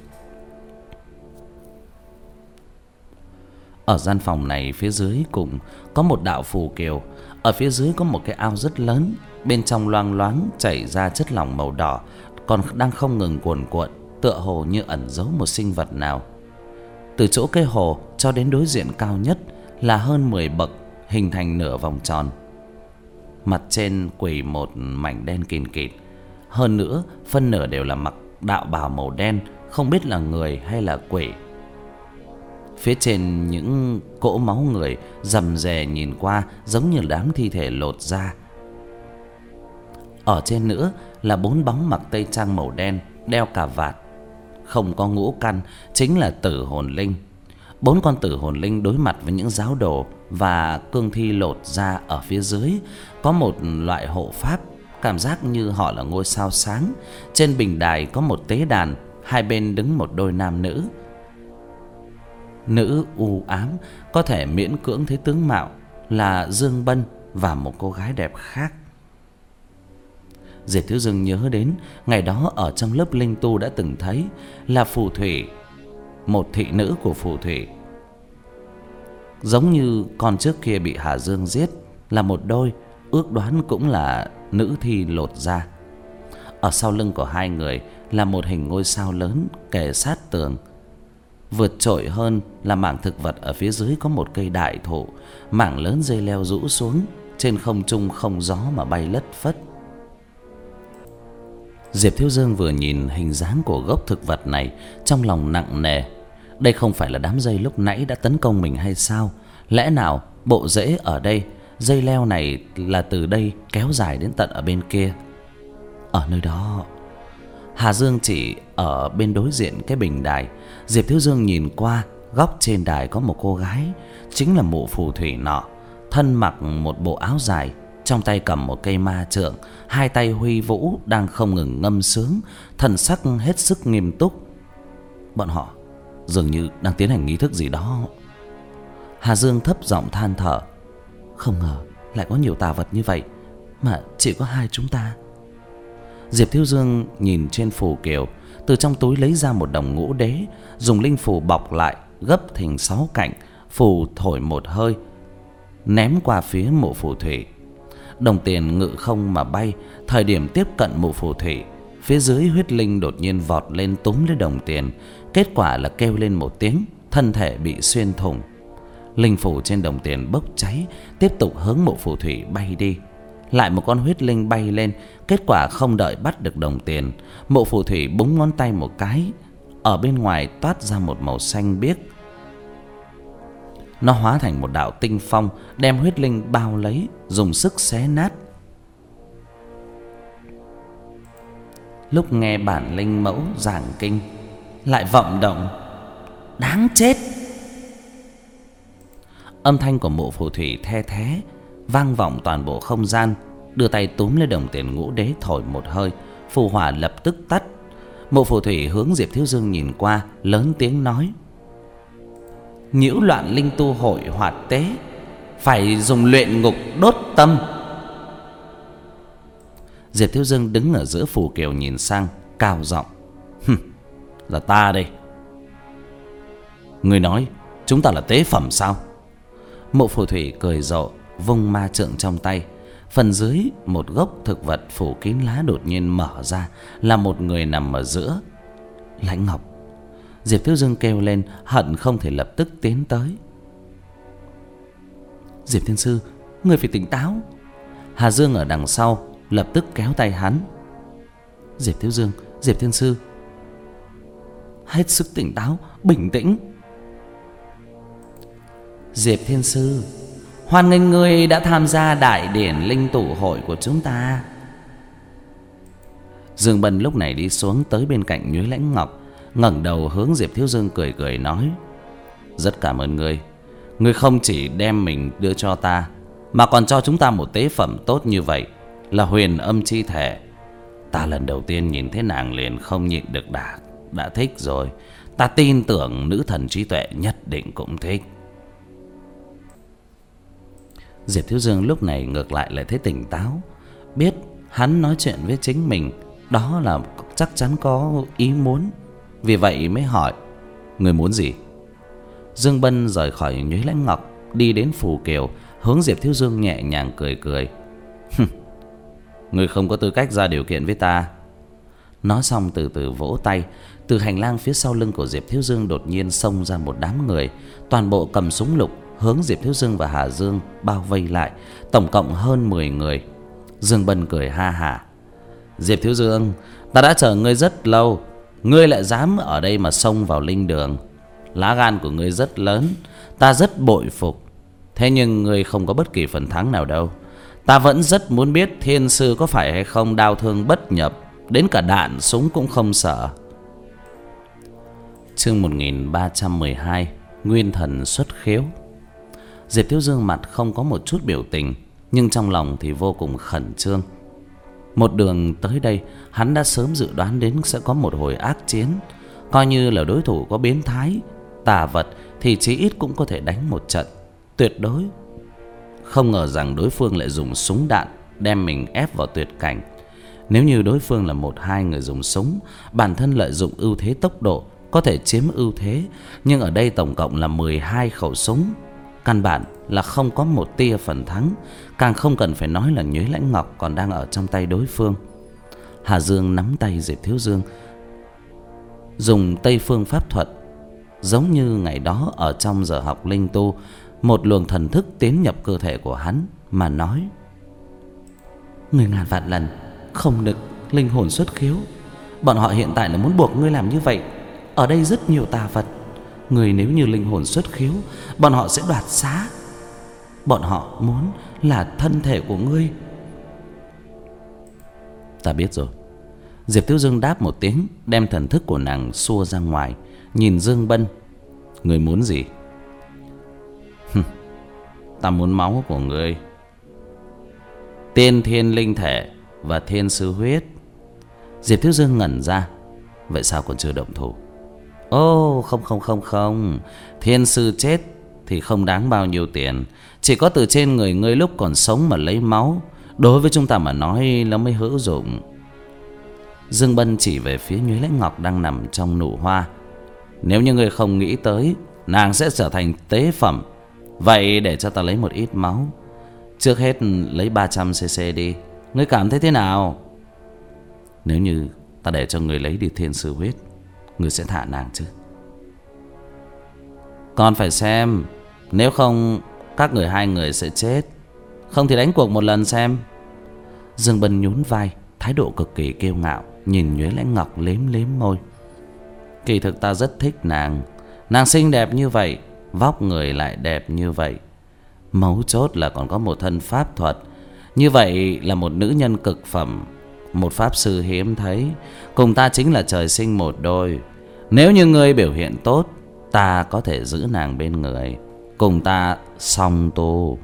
S1: Ở gian phòng này phía dưới cùng có một đạo phù kiều. Ở phía dưới có một cái ao rất lớn, bên trong loang loáng chảy ra chất lỏng màu đỏ, còn đang không ngừng cuồn cuộn, tựa hồ như ẩn giấu một sinh vật nào. Từ chỗ cây hồ cho đến đối diện cao nhất là hơn mười bậc, hình thành nửa vòng tròn. Mặt trên quỳ một mảnh đen kìn kịt. Hơn nữa phân nửa đều là mặc đạo bào màu đen, không biết là người hay là quỷ. Phía trên những cỗ máu người rầm rề, nhìn qua giống như đám thi thể lột da. Ở trên nữa là bốn bóng mặc tây trang màu đen, đeo cà vạt, không có ngũ căn, chính là tử hồn linh. Bốn con tử hồn linh đối mặt với những giáo đồ và cương thi lột da. Ở phía dưới có một loại hộ pháp, cảm giác như họ là ngôi sao sáng. Trên bình đài có một tế đàn, hai bên đứng một đôi nam nữ. Nữ u ám, có thể miễn cưỡng thấy tướng mạo là Dương Bân và một cô gái đẹp khác. Diệp Thiếu Dương nhớ đến ngày đó ở trong lớp linh tu đã từng thấy là phù thủy, một thị nữ của phù thủy, giống như con trước kia bị Hà Dương giết, là một đôi, ước đoán cũng là nữ thi lột da. Ở sau lưng của hai người là một hình ngôi sao lớn kề sát tường. Vượt trội hơn là mảng thực vật ở phía dưới có một cây đại thụ, mảng lớn dây leo rũ xuống, trên không trung không gió mà bay lất phất. Diệp Thiếu Dương vừa nhìn hình dáng của gốc thực vật này, trong lòng nặng nề. Đây không phải là đám dây lúc nãy đã tấn công mình hay sao? Lẽ nào bộ rễ ở đây, dây leo này là từ đây kéo dài đến tận ở bên kia? Ở nơi đó, Hà Dương chỉ ở bên đối diện cái bình đài. Diệp Thiếu Dương nhìn qua, góc trên đài có một cô gái, chính là mụ phù thủy nọ, thân mặc một bộ áo dài, trong tay cầm một cây ma trượng, hai tay huy vũ đang không ngừng ngâm sướng, thần sắc hết sức nghiêm túc. Bọn họ dường như đang tiến hành nghi thức gì đó. Hà Dương thấp giọng than thở, không ngờ lại có nhiều tà vật như vậy mà chỉ có hai chúng ta. Diệp Thiếu Dương nhìn trên phù kiều, từ trong túi lấy ra một đồng ngũ đế, dùng linh phù bọc lại, gấp thành sáu cạnh, phù thổi một hơi, ném qua phía mộ phù thủy. Đồng tiền ngự không mà bay. Thời điểm tiếp cận mộ phù thủy, phía dưới huyết linh đột nhiên vọt lên túm lấy đồng tiền. Kết quả là kêu lên một tiếng, thân thể bị xuyên thủng. Linh phù trên đồng tiền bốc cháy, tiếp tục hướng mộ phù thủy bay đi. Lại một con huyết linh bay lên, kết quả không đợi bắt được đồng tiền, mộ phù thủy búng ngón tay một cái, ở bên ngoài toát ra một màu xanh biếc. Nó hóa thành một đạo tinh phong, đem huyết linh bao lấy, dùng sức xé nát. Lúc nghe bản linh mẫu giảng kinh, lại vọng động, đáng chết. Âm thanh của mộ phù thủy the thé vang vọng toàn bộ không gian. Đưa tay túm lấy đồng tiền ngũ đế thổi một hơi, phù hỏa lập tức tắt. Mộ phù thủy hướng Diệp Thiếu Dương nhìn qua, lớn tiếng nói, nhiễu loạn linh tu hội hoạt tế, phải dùng luyện ngục đốt tâm. Diệp Thiếu Dương đứng ở giữa phù kiều nhìn sang, cao giọng, hừm, là ta đây. Người nói chúng ta là tế phẩm sao? Mộ phù thủy cười rộ, vung ma trượng trong tay. Phần dưới một gốc thực vật phủ kín lá đột nhiên mở ra, là một người nằm ở giữa. Lãnh Ngọc. Diệp Thiếu Dương kêu lên, hận không thể lập tức tiến tới. Diệp Thiên Sư, người phải tỉnh táo. Hà Dương ở đằng sau lập tức kéo tay hắn. Diệp Thiếu Dương, Diệp Thiên Sư, hết sức tỉnh táo, bình tĩnh. Diệp Thiên Sư, hoan nghênh ngươi đã tham gia đại điển linh tụ hội của chúng ta. Dương Bân lúc này đi xuống tới bên cạnh Nhuế Lãnh Ngọc, ngẩng đầu hướng Diệp Thiếu Dương cười cười nói, rất cảm ơn ngươi. Ngươi không chỉ đem mình đưa cho ta, mà còn cho chúng ta một tế phẩm tốt như vậy, là huyền âm chi thể. Ta lần đầu tiên nhìn thấy nàng liền không nhịn được đã, đã thích rồi. Ta tin tưởng nữ thần trí tuệ nhất định cũng thích. Diệp Thiếu Dương lúc này ngược lại lại thấy tỉnh táo, biết hắn nói chuyện với chính mình, đó là chắc chắn có ý muốn. Vì vậy mới hỏi, người muốn gì? Dương Bân rời khỏi Nhuế Lãnh Ngọc, đi đến phù kiều, hướng Diệp Thiếu Dương nhẹ nhàng cười cười. Người không có tư cách ra điều kiện với ta. Nói xong từ từ vỗ tay. Từ hành lang phía sau lưng của Diệp Thiếu Dương đột nhiên xông ra một đám người, toàn bộ cầm súng lục, hướng Diệp Thiếu Dương và Hà Dương bao vây lại, tổng cộng hơn mười người. Dương Bân cười ha hả, Diệp Thiếu Dương, ta đã chờ ngươi rất lâu, ngươi lại dám ở đây mà xông vào linh đường. Lá gan của ngươi rất lớn, ta rất bội phục. Thế nhưng ngươi không có bất kỳ phần thắng nào đâu. Ta vẫn rất muốn biết Thiên Sư có phải hay không đao thương bất nhập, đến cả đạn súng cũng không sợ. Chương một nghìn ba trăm mười hai, Nguyên Thần xuất khiếu. Diệp Thiếu Dương mặt không có một chút biểu tình, nhưng trong lòng thì vô cùng khẩn trương. Một đường tới đây, hắn đã sớm dự đoán đến sẽ có một hồi ác chiến. Coi như là đối thủ có biến thái, tà vật, thì chí ít cũng có thể đánh một trận. Tuyệt đối không ngờ rằng đối phương lại dùng súng đạn đem mình ép vào tuyệt cảnh. Nếu như đối phương là một hai người dùng súng, bản thân lợi dụng ưu thế tốc độ có thể chiếm ưu thế, nhưng ở đây tổng cộng là mười hai khẩu súng, căn bản là không có một tia phần thắng, càng không cần phải nói là Nhuế Lãnh Ngọc còn đang ở trong tay đối phương. Hà Dương nắm tay Diệp Thiếu Dương, dùng Tây Phương pháp thuật, giống như ngày đó ở trong giờ học linh tu, một luồng thần thức tiến nhập cơ thể của hắn mà nói: "Người ngàn vạn lần không được linh hồn xuất khiếu. Bọn họ hiện tại là muốn buộc ngươi làm như vậy. Ở đây rất nhiều tà vật. Người nếu như linh hồn xuất khiếu, bọn họ sẽ đoạt xá. Bọn họ muốn là thân thể của ngươi." "Ta biết rồi." Diệp Thiếu Dương đáp một tiếng, đem thần thức của nàng xua ra ngoài, nhìn Dương Bân: "Ngươi muốn gì?" "Ta muốn máu của ngươi, tiên thiên linh thể và thiên sư huyết." Diệp Thiếu Dương ngẩn ra: "Vậy sao còn chưa động thủ?" "Ô oh, không không không không Thiên sư chết thì không đáng bao nhiêu tiền. Chỉ có từ trên người ngươi lúc còn sống mà lấy máu, đối với chúng ta mà nói nó mới hữu dụng." Dương Bân chỉ về phía Nhuế Lãnh Ngọc đang nằm trong nụ hoa: "Nếu như ngươi không nghĩ tới nàng sẽ trở thành tế phẩm, vậy để cho ta lấy một ít máu. Trước hết lấy ba trăm xê xê đi. Ngươi cảm thấy thế nào?" "Nếu như ta để cho ngươi lấy đi thiên sư huyết, ngươi sẽ thả nàng chứ?" "Còn phải xem. Nếu không các người hai người sẽ chết. Không thì đánh cuộc một lần xem." Dương Bân nhún vai, thái độ cực kỳ kiêu ngạo, nhìn Nhuế Lãnh Ngọc liếm liếm môi: "Kỳ thực ta rất thích nàng. Nàng xinh đẹp như vậy, vóc người lại đẹp như vậy. Mấu chốt là còn có một thân pháp thuật. Như vậy là một nữ nhân cực phẩm, một pháp sư hiếm thấy. Cùng ta chính là trời sinh một đôi. Nếu như ngươi biểu hiện tốt, ta có thể giữ nàng bên người, cùng ta song tu."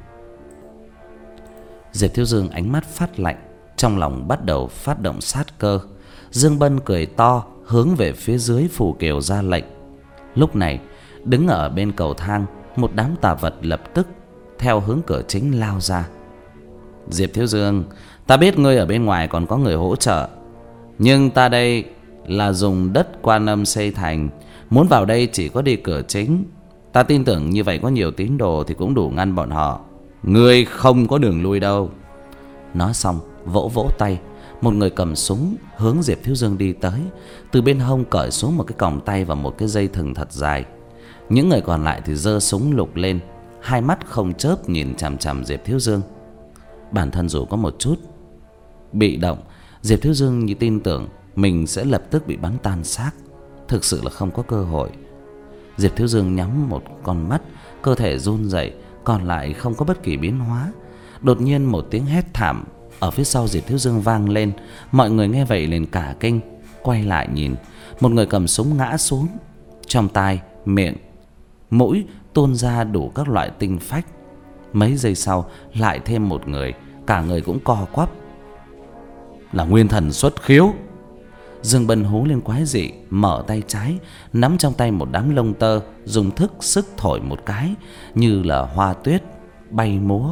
S1: Diệp Thiếu Dương ánh mắt phát lạnh, trong lòng bắt đầu phát động sát cơ. Dương Bân cười to, hướng về phía dưới phù kiều ra lệnh. Lúc này, đứng ở bên cầu thang, một đám tà vật lập tức theo hướng cửa chính lao ra. "Diệp Thiếu Dương, ta biết ngươi ở bên ngoài còn có người hỗ trợ, nhưng ta đây là dùng đất Quan Âm xây thành, muốn vào đây chỉ có đi cửa chính. Ta tin tưởng như vậy có nhiều tín đồ thì cũng đủ ngăn bọn họ. Ngươi không có đường lui đâu." Nói xong, vỗ vỗ tay, một người cầm súng hướng Diệp Thiếu Dương đi tới, từ bên hông cởi xuống một cái còng tay và một cái dây thừng thật dài. Những người còn lại thì giơ súng lục lên, hai mắt không chớp nhìn chằm chằm Diệp Thiếu Dương. Bản thân dù có một chút bị động, Diệp Thiếu Dương như tin tưởng mình sẽ lập tức bị bắn tan xác, thực sự là không có cơ hội. Diệp Thiếu Dương nhắm một con mắt, cơ thể run rẩy, còn lại không có bất kỳ biến hóa. Đột nhiên một tiếng hét thảm ở phía sau Diệp Thiếu Dương vang lên. Mọi người nghe vậy liền cả kinh, quay lại nhìn. Một người cầm súng ngã xuống, trong tai, miệng, mũi tuôn ra đủ các loại tinh phách. Mấy giây sau lại thêm một người, cả người cũng co quắp. "Là nguyên thần xuất khiếu." Dương Bân hú lên quái dị, mở tay trái, nắm trong tay một đám lông tơ, dùng thức sức thổi một cái, như là hoa tuyết bay múa.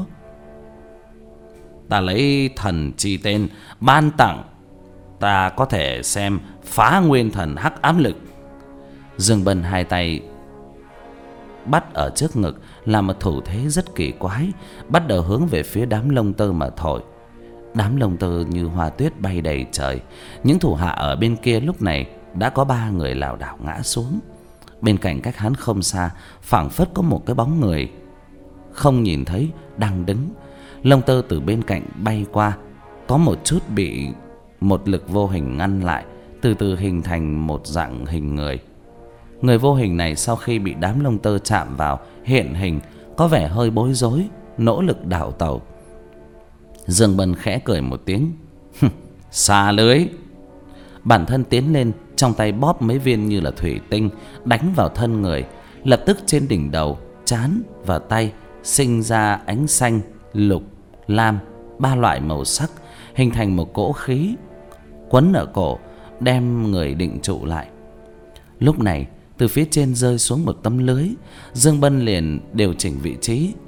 S1: "Ta lấy thần chi tên ban tặng, ta có thể xem phá nguyên thần hắc ám lực." Dương Bân hai tay bắt ở trước ngực, làm một thủ thế rất kỳ quái, bắt đầu hướng về phía đám lông tơ mà thổi. Đám lông tơ như hoa tuyết bay đầy trời. Những thủ hạ ở bên kia lúc này đã có ba người lảo đảo ngã xuống. Bên cạnh cách hắn không xa, phảng phất có một cái bóng người không nhìn thấy đang đứng. Lông tơ từ bên cạnh bay qua, có một chút bị một lực vô hình ngăn lại, từ từ hình thành một dạng hình người. Người vô hình này sau khi bị đám lông tơ chạm vào, hiện hình, có vẻ hơi bối rối, nỗ lực đảo tàu. Dương Bân khẽ cười một tiếng: "Xa lưới." Bản thân tiến lên, trong tay bóp mấy viên như là thủy tinh, đánh vào thân người. Lập tức trên đỉnh đầu, trán và tay sinh ra ánh xanh, lục, lam, ba loại màu sắc, hình thành một cỗ khí quấn ở cổ, đem người định trụ lại. Lúc này từ phía trên rơi xuống một tấm lưới. Dương Bân liền điều chỉnh vị trí,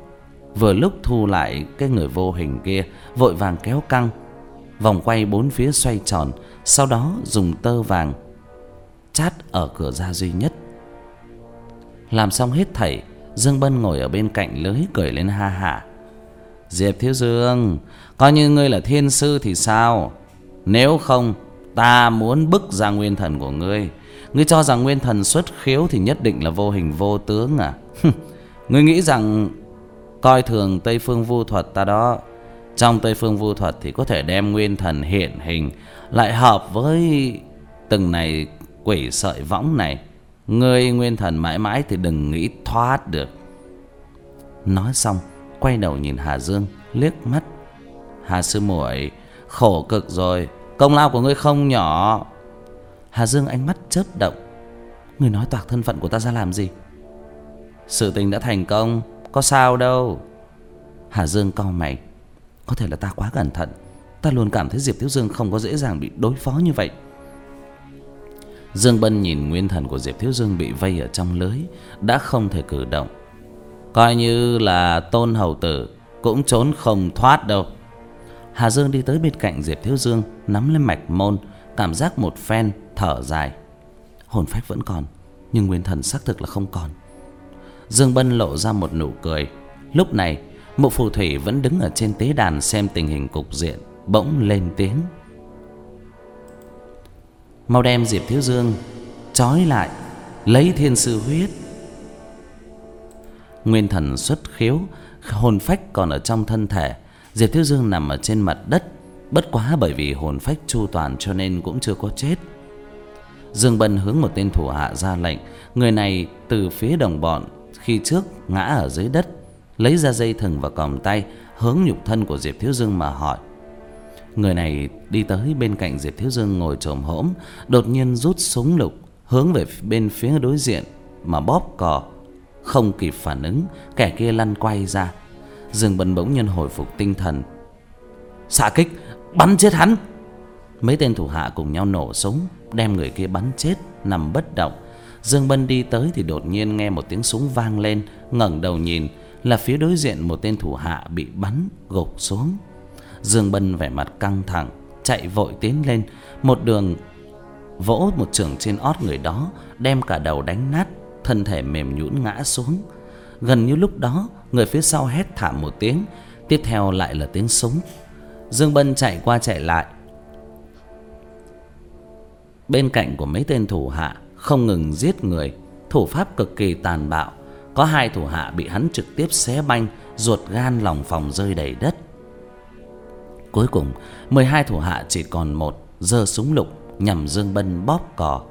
S1: vừa lúc thu lại cái người vô hình kia, vội vàng kéo căng, vòng quay bốn phía xoay tròn, sau đó dùng tơ vàng chát ở cửa ra duy nhất. Làm xong hết thảy, Dương Bân ngồi ở bên cạnh lưới cười lên ha hả. Diệp Thiếu Dương, coi như ngươi là thiên sư thì sao? Nếu không, ta muốn bức ra nguyên thần của ngươi. Ngươi cho rằng nguyên thần xuất khiếu thì nhất định là vô hình vô tướng à? Ngươi nghĩ rằng coi thường Tây Phương Vu Thuật ta đó. Trong Tây Phương Vu Thuật thì có thể đem nguyên thần hiện hình, lại hợp với từng này quỷ sợi võng này. Ngươi nguyên thần mãi mãi thì đừng nghĩ thoát được. Nói xong quay đầu nhìn Hà Dương liếc mắt. Hà sư muội, khổ cực rồi, công lao của ngươi không nhỏ. Hà Dương ánh mắt chớp động. Ngươi nói toạc thân phận của ta ra làm gì? Sự tình đã thành công, có sao đâu. Hà Dương cau mày. Có thể là ta quá cẩn thận. Ta luôn cảm thấy Diệp Thiếu Dương không có dễ dàng bị đối phó như vậy. Dương Bân nhìn nguyên thần của Diệp Thiếu Dương bị vây ở trong lưới, đã không thể cử động. Coi như là Tôn hầu tử cũng trốn không thoát đâu. Hà Dương đi tới bên cạnh Diệp Thiếu Dương, nắm lên mạch môn, cảm giác một phen, thở dài. Hồn phách vẫn còn, nhưng nguyên thần xác thực là không còn. Dương Bân lộ ra một nụ cười. Lúc này Mộ Phù Thủy vẫn đứng ở trên tế đàn xem tình hình cục diện, bỗng lên tiếng. Mau đem Diệp Thiếu Dương trói lại, lấy thiên sư huyết. Nguyên thần xuất khiếu, hồn phách còn ở trong thân thể. Diệp Thiếu Dương nằm ở trên mặt đất, bất quá bởi vì hồn phách chu toàn cho nên cũng chưa có chết. Dương Bân hướng một tên thủ hạ ra lệnh. Người này từ phía đồng bọn khi trước ngã ở dưới đất, lấy ra dây thừng và còng tay, hướng nhục thân của Diệp Thiếu Dương mà hỏi. Người này đi tới bên cạnh Diệp Thiếu Dương ngồi chồm hổm, đột nhiên rút súng lục hướng về bên phía đối diện mà bóp cò. Không kịp phản ứng, kẻ kia lăn quay ra. Dương Bân bỗng nhiên hồi phục tinh thần. Xạ kích, bắn chết hắn. Mấy tên thủ hạ cùng nhau nổ súng, đem người kia bắn chết, nằm bất động. Dương Bân đi tới thì đột nhiên nghe một tiếng súng vang lên, ngẩng đầu nhìn, là phía đối diện một tên thủ hạ bị bắn gục xuống. Dương Bân vẻ mặt căng thẳng, chạy vội tiến lên, một đường vỗ một chưởng trên ót người đó, đem cả đầu đánh nát, thân thể mềm nhũn ngã xuống. Gần như lúc đó, người phía sau hét thảm một tiếng, tiếp theo lại là tiếng súng. Dương Bân chạy qua chạy lại bên cạnh của mấy tên thủ hạ, không ngừng giết người, thủ pháp cực kỳ tàn bạo. Có hai thủ hạ bị hắn trực tiếp xé banh, ruột gan lòng phòng rơi đầy đất. Cuối cùng mười hai thủ hạ chỉ còn một, giơ súng lục nhằm Dương Bân bóp cò.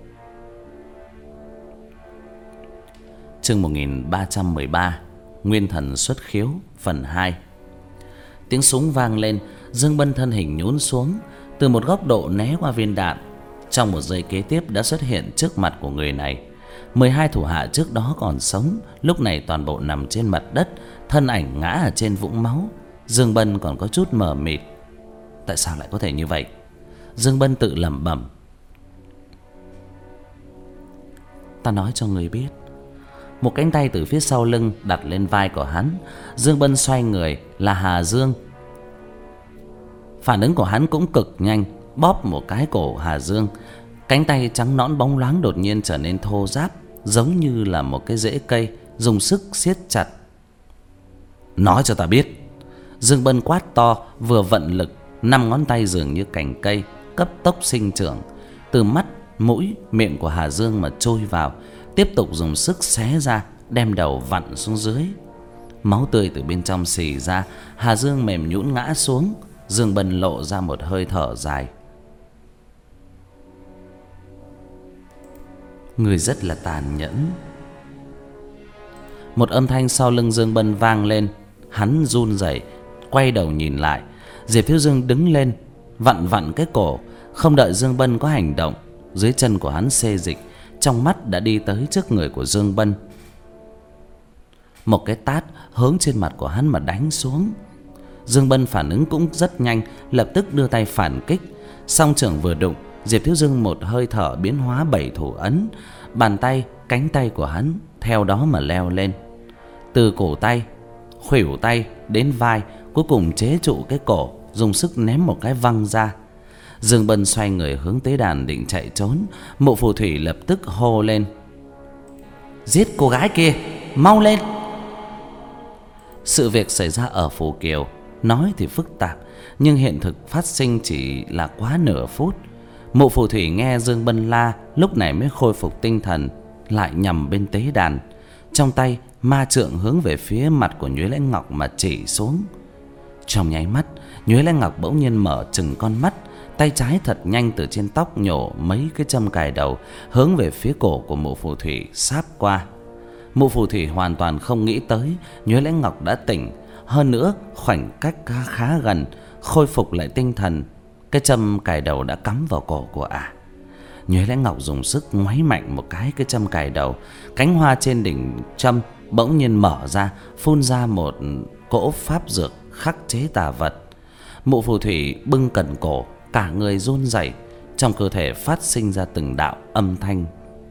S1: Chương một nghìn ba trăm mười ba, Nguyên thần xuất khiếu phần hai. Tiếng súng vang lên, Dương Bân thân hình nhún xuống, từ một góc độ né qua viên đạn. Trong một giây kế tiếp đã xuất hiện trước mặt của người này. Mười hai thủ hạ trước đó còn sống, lúc này toàn bộ nằm trên mặt đất, thân ảnh ngã ở trên vũng máu. Dương Bân còn có chút mờ mịt. Tại sao lại có thể như vậy? Dương Bân tự lẩm bẩm. Ta nói cho người biết. Một cánh tay từ phía sau lưng đặt lên vai của hắn. Dương Bân xoay người, là Hà Dương. Phản ứng của hắn cũng cực nhanh, bóp một cái cổ Hà Dương. Cánh tay trắng nõn bóng loáng đột nhiên trở nên thô ráp, giống như là một cái rễ cây, dùng sức siết chặt. Nói cho ta biết. Dương Bân quát to, vừa vận lực, năm ngón tay dường như cành cây cấp tốc sinh trưởng, từ mắt, mũi, miệng của Hà Dương mà trôi vào, tiếp tục dùng sức xé ra, đem đầu vặn xuống dưới. Máu tươi từ bên trong xì ra, Hà Dương mềm nhũn ngã xuống. Dương Bân lộ ra một hơi thở dài. Người rất là tàn nhẫn. Một âm thanh sau lưng Dương Bân vang lên. Hắn run rẩy, quay đầu nhìn lại. Diệp Thiếu Dương đứng lên, vặn vặn cái cổ. Không đợi Dương Bân có hành động, dưới chân của hắn xê dịch, trong mắt đã đi tới trước người của Dương Bân. Một cái tát hướng trên mặt của hắn mà đánh xuống. Dương Bân phản ứng cũng rất nhanh, lập tức đưa tay phản kích. Song trưởng vừa đụng, Diệp Thiếu Dương một hơi thở biến hóa bảy thủ ấn. Bàn tay, cánh tay của hắn theo đó mà leo lên. Từ cổ tay, khuỷu tay đến vai, cuối cùng chế trụ cái cổ, dùng sức ném một cái văng ra. Dương Bân xoay người hướng tế đàn định chạy trốn. Mụ phù thủy lập tức hô lên: giết cô gái kia, mau lên! Sự việc xảy ra ở Phù Kiều nói thì phức tạp, nhưng hiện thực phát sinh chỉ là quá nửa phút. Mụ phù thủy nghe Dương Bân la, lúc này mới khôi phục tinh thần, lại nhằm bên tế đàn. Trong tay ma trượng hướng về phía mặt của Nhuế Lãnh Ngọc mà chỉ xuống. Trong nháy mắt, Nhuế Lãnh Ngọc bỗng nhiên mở trừng con mắt, tay trái thật nhanh từ trên tóc nhổ mấy cái châm cài đầu, hướng về phía cổ của mụ phù thủy sáp qua. Mụ phù thủy hoàn toàn không nghĩ tới Nhuế Lãnh Ngọc đã tỉnh, hơn nữa khoảnh cách khá, khá gần, khôi phục lại tinh thần. Cái châm cài đầu đã cắm vào cổ của ả. À. Nhuế Lãnh Ngọc dùng sức ngoáy mạnh một cái cái châm cài đầu, cánh hoa trên đỉnh châm bỗng nhiên mở ra, phun ra một cỗ pháp dược khắc chế tà vật. Mụ phù thủy bưng cẩn cổ, cả người run rẩy, trong cơ thể phát sinh ra từng đạo âm thanh.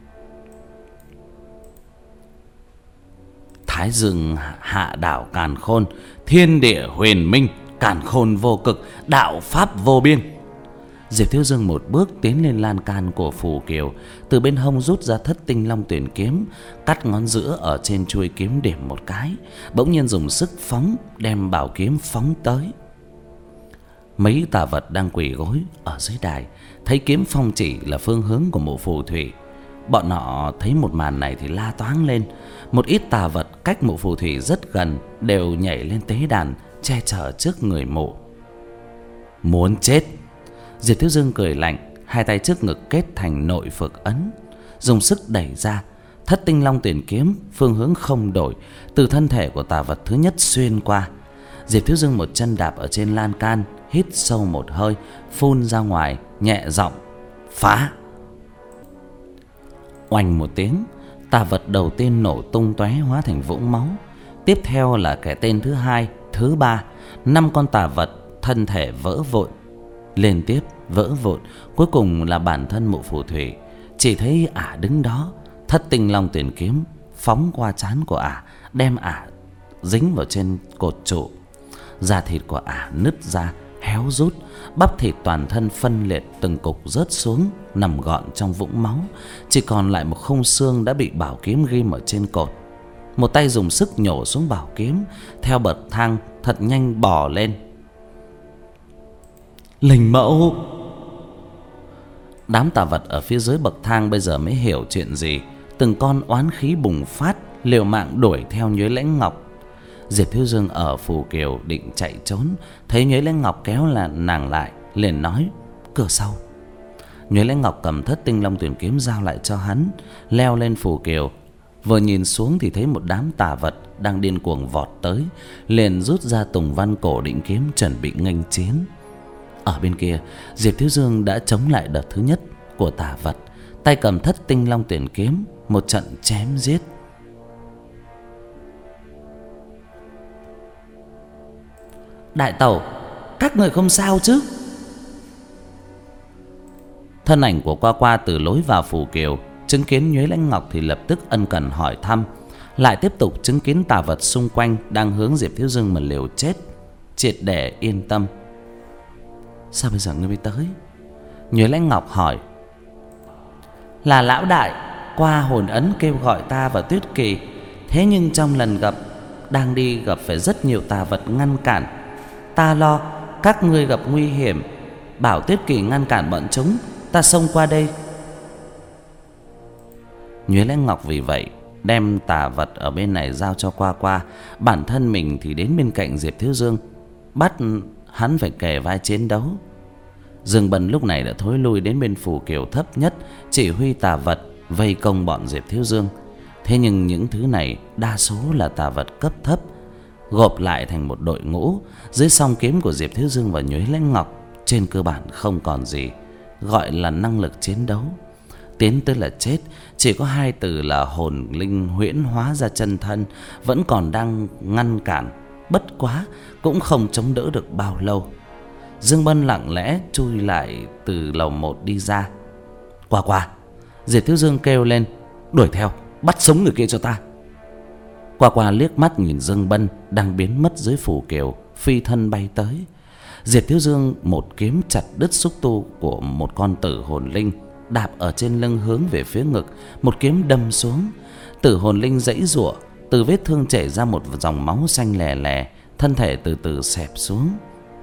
S1: Thái dương hạ đảo càn khôn, thiên địa huyền minh, càn khôn vô cực, đạo pháp vô biên. Diệp Thiếu Dương một bước tiến lên lan can của Phù Kiều, từ bên hông rút ra thất tinh long tuyển kiếm, cắt ngón giữa ở trên chuôi kiếm điểm một cái, bỗng nhiên dùng sức phóng, đem bảo kiếm phóng tới. Mấy tà vật đang quỳ gối ở dưới đài thấy kiếm phong chỉ là phương hướng của mụ phù thủy. Bọn họ thấy một màn này thì la toáng lên. Một ít tà vật cách mụ phù thủy rất gần đều nhảy lên tế đàn, che chở trước người mụ. Muốn chết! Diệp Thiếu Dương cười lạnh, hai tay trước ngực kết thành nội phược ấn, dùng sức đẩy ra. Thất tinh long tuyển kiếm phương hướng không đổi, từ thân thể của tà vật thứ nhất xuyên qua. Diệp Thiếu Dương một chân đạp ở trên lan can, hít sâu một hơi, phun ra ngoài, nhẹ giọng: phá! Oanh một tiếng, tà vật đầu tiên nổ tung tóe hóa thành vũng máu. Tiếp theo là cái tên thứ hai, thứ ba, năm con tà vật thân thể vỡ vụn, liên tiếp vỡ vụn. Cuối cùng là bản thân mụ phù thủy. Chỉ thấy ả đứng đó, thất tinh long tuyển kiếm phóng qua trán của ả, đem ả dính vào trên cột trụ. Da thịt của ả nứt ra, héo rút, bắp thịt toàn thân phân liệt từng cục rớt xuống, nằm gọn trong vũng máu. Chỉ còn lại một khung xương đã bị bảo kiếm ghim ở trên cột. Một tay dùng sức nhổ xuống bảo kiếm, theo bậc thang thật nhanh bò lên. Linh mẫu! Đám tà vật ở phía dưới bậc thang bây giờ mới hiểu chuyện gì. Từng con oán khí bùng phát, liều mạng đuổi theo Nhuế Lãnh Ngọc. Diệp Thiếu Dương ở Phù Kiều định chạy trốn, thấy Nhuế Lãnh Ngọc kéo là nàng lại, liền nói: cửa sau. Nhuế Lãnh Ngọc cầm thất tinh long tuyển kiếm giao lại cho hắn, leo lên Phù Kiều. Vừa nhìn xuống thì thấy một đám tà vật đang điên cuồng vọt tới, liền rút ra tùng văn cổ định kiếm chuẩn bị nghênh chiến. Ở bên kia, Diệp Thiếu Dương đã chống lại đợt thứ nhất của tà vật, tay cầm thất tinh long tuyển kiếm, một trận chém giết. Đại tẩu, các người không sao chứ? Thân ảnh của Qua Qua từ lối vào Phù Kiều chứng kiến Nhuế Lãnh Ngọc thì lập tức ân cần hỏi thăm, lại tiếp tục chứng kiến tà vật xung quanh đang hướng Diệp Thiếu Dương mà liều chết, triệt để yên tâm. Sao bây giờ ngươi mới tới? Nhuế Lãnh Ngọc hỏi. Là lão đại qua hồn ấn kêu gọi ta và Tuyết Kỳ, thế nhưng trong lần gặp, đang đi gặp phải rất nhiều tà vật ngăn cản. Ta lo các ngươi gặp nguy hiểm, bảo Tuyết Kỳ ngăn cản bọn chúng, ta xông qua đây. Nhuế Lãnh Ngọc vì vậy đem tà vật ở bên này giao cho Qua Qua, bản thân mình thì đến bên cạnh Diệp Thiếu Dương, bắt hắn phải kề vai chiến đấu. Dương Bân lúc này đã thối lui đến bên Phù Kiều thấp nhất, chỉ huy tà vật vây công bọn Diệp Thiếu Dương. Thế nhưng những thứ này đa số là tà vật cấp thấp, gộp lại thành một đội ngũ. Dưới song kiếm của Diệp Thiếu Dương và Nhuế Lãnh Ngọc trên cơ bản không còn gì gọi là năng lực chiến đấu. Tiến tới là chết, chỉ có hai từ là hồn linh huyễn hóa ra chân thân vẫn còn đang ngăn cản, bất quá cũng không chống đỡ được bao lâu. Dương Bân lặng lẽ chui lại từ lầu một đi ra. Qua Qua, Diệp Thiếu Dương kêu lên: đuổi theo, bắt sống người kia cho ta. Qua Qua liếc mắt nhìn Dương Bân đang biến mất dưới phù kiều, phi thân bay tới. Diệp Thiếu Dương một kiếm chặt đứt xúc tu của một con tử hồn linh, đạp ở trên lưng hướng về phía ngực, một kiếm đâm xuống. Tử hồn linh giãy giụa, từ vết thương chảy ra một dòng máu xanh lè lè, thân thể từ từ xẹp xuống.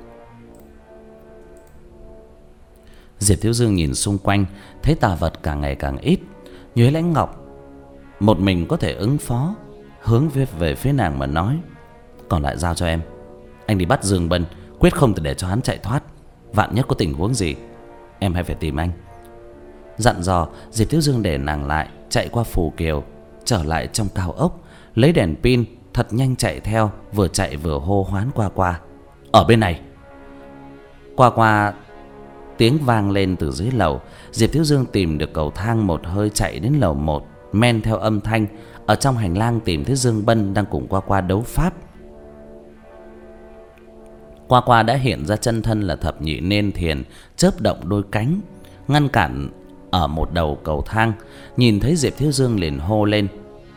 S1: Diệp Thiếu Dương nhìn xung quanh, thấy tà vật càng ngày càng ít. Nhuế Lãnh Ngọc một mình có thể ứng phó, hướng về, về phía nàng mà nói: còn lại giao cho em. Anh đi bắt Dương Bân, quyết không thể để cho hắn chạy thoát. Vạn nhất có tình huống gì, em hay phải tìm anh. Dặn dò, Diệp Thiếu Dương để nàng lại, chạy qua phù kiều, trở lại trong cao ốc, lấy đèn pin thật nhanh chạy theo, vừa chạy vừa hô hoán Qua Qua: ở bên này. Qua Qua tiếng vang lên từ dưới lầu. Diệp Thiếu Dương tìm được cầu thang, một hơi chạy đến lầu một, men theo âm thanh. Ở trong hành lang tìm thấy Dương Bân đang cùng Qua Qua đấu pháp. Qua Qua đã hiện ra chân thân là thập nhị nên thiền, chớp động đôi cánh, ngăn cản ở một đầu cầu thang. Nhìn thấy Diệp Thiếu Dương liền hô lên: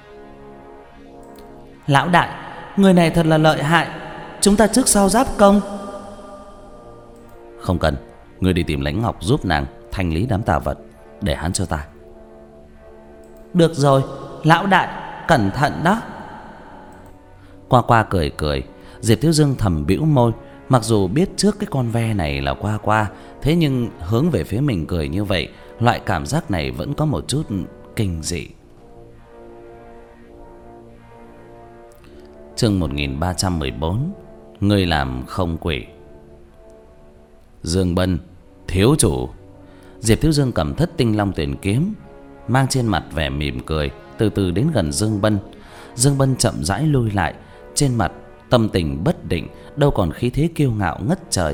S1: lão đại, người này thật là lợi hại, chúng ta trước sau giáp công. Không cần, ngươi đi tìm Lãnh Ngọc giúp nàng thanh lý đám tà vật, để hắn cho ta. Được rồi, lão đại, cẩn thận đó. Qua Qua cười cười. Diệp Thiếu Dương thầm bĩu môi. Mặc dù biết trước cái con ve này là Qua Qua, thế nhưng hướng về phía mình cười như vậy, loại cảm giác này vẫn có một chút kinh dị. Chương một nghìn ba trăm mười bốn. Ngươi làm không quỷ. Dương Bân, thiếu chủ. Diệp Thiếu Dương cầm Thất Tinh Long Tuyển kiếm, mang trên mặt vẻ mỉm cười, từ từ đến gần Dương Bân. Dương Bân chậm rãi lui lại, trên mặt tâm tình bất định, đâu còn khí thế kiêu ngạo ngất trời.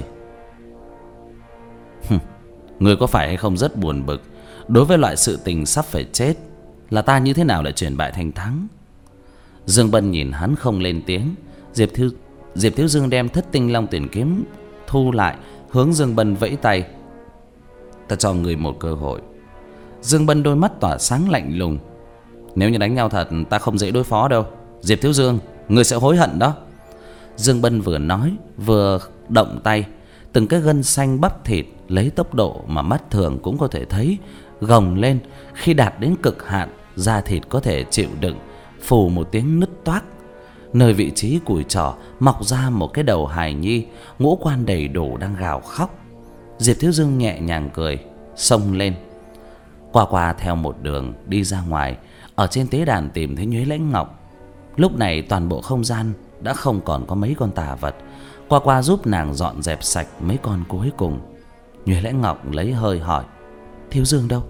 S1: Ngươi có phải hay không rất buồn bực đối với loại sự tình sắp phải chết, là ta như thế nào lại chuyển bại thành thắng? Dương Bân nhìn hắn không lên tiếng. Diệp Thiếu Diệp Thiếu Dương đem Thất Tinh Long Tuyển kiếm thu lại, hướng Dương Bân vẫy tay: ta cho người một cơ hội. Dương Bân đôi mắt tỏa sáng lạnh lùng: nếu như đánh nhau thật, ta không dễ đối phó đâu. Diệp Thiếu Dương, ngươi sẽ hối hận đó. Dương Bân vừa nói vừa động tay, từng cái gân xanh bắp thịt lấy tốc độ mà mắt thường cũng có thể thấy gồng lên. Khi đạt đến cực hạn, da thịt có thể chịu đựng, phù một tiếng nứt toác. Nơi vị trí cùi trỏ mọc ra một cái đầu hài nhi, ngũ quan đầy đủ đang gào khóc. Diệp Thiếu Dương nhẹ nhàng cười, xông lên. Qua Qua theo một đường đi ra ngoài, ở trên tế đàn tìm thấy Nhuế Lãnh Ngọc. Lúc này toàn bộ không gian đã không còn có mấy con tà vật. Qua Qua giúp nàng dọn dẹp sạch mấy con cuối cùng. Nhuế Lãnh Ngọc lấy hơi hỏi: Thiếu Dương đâu?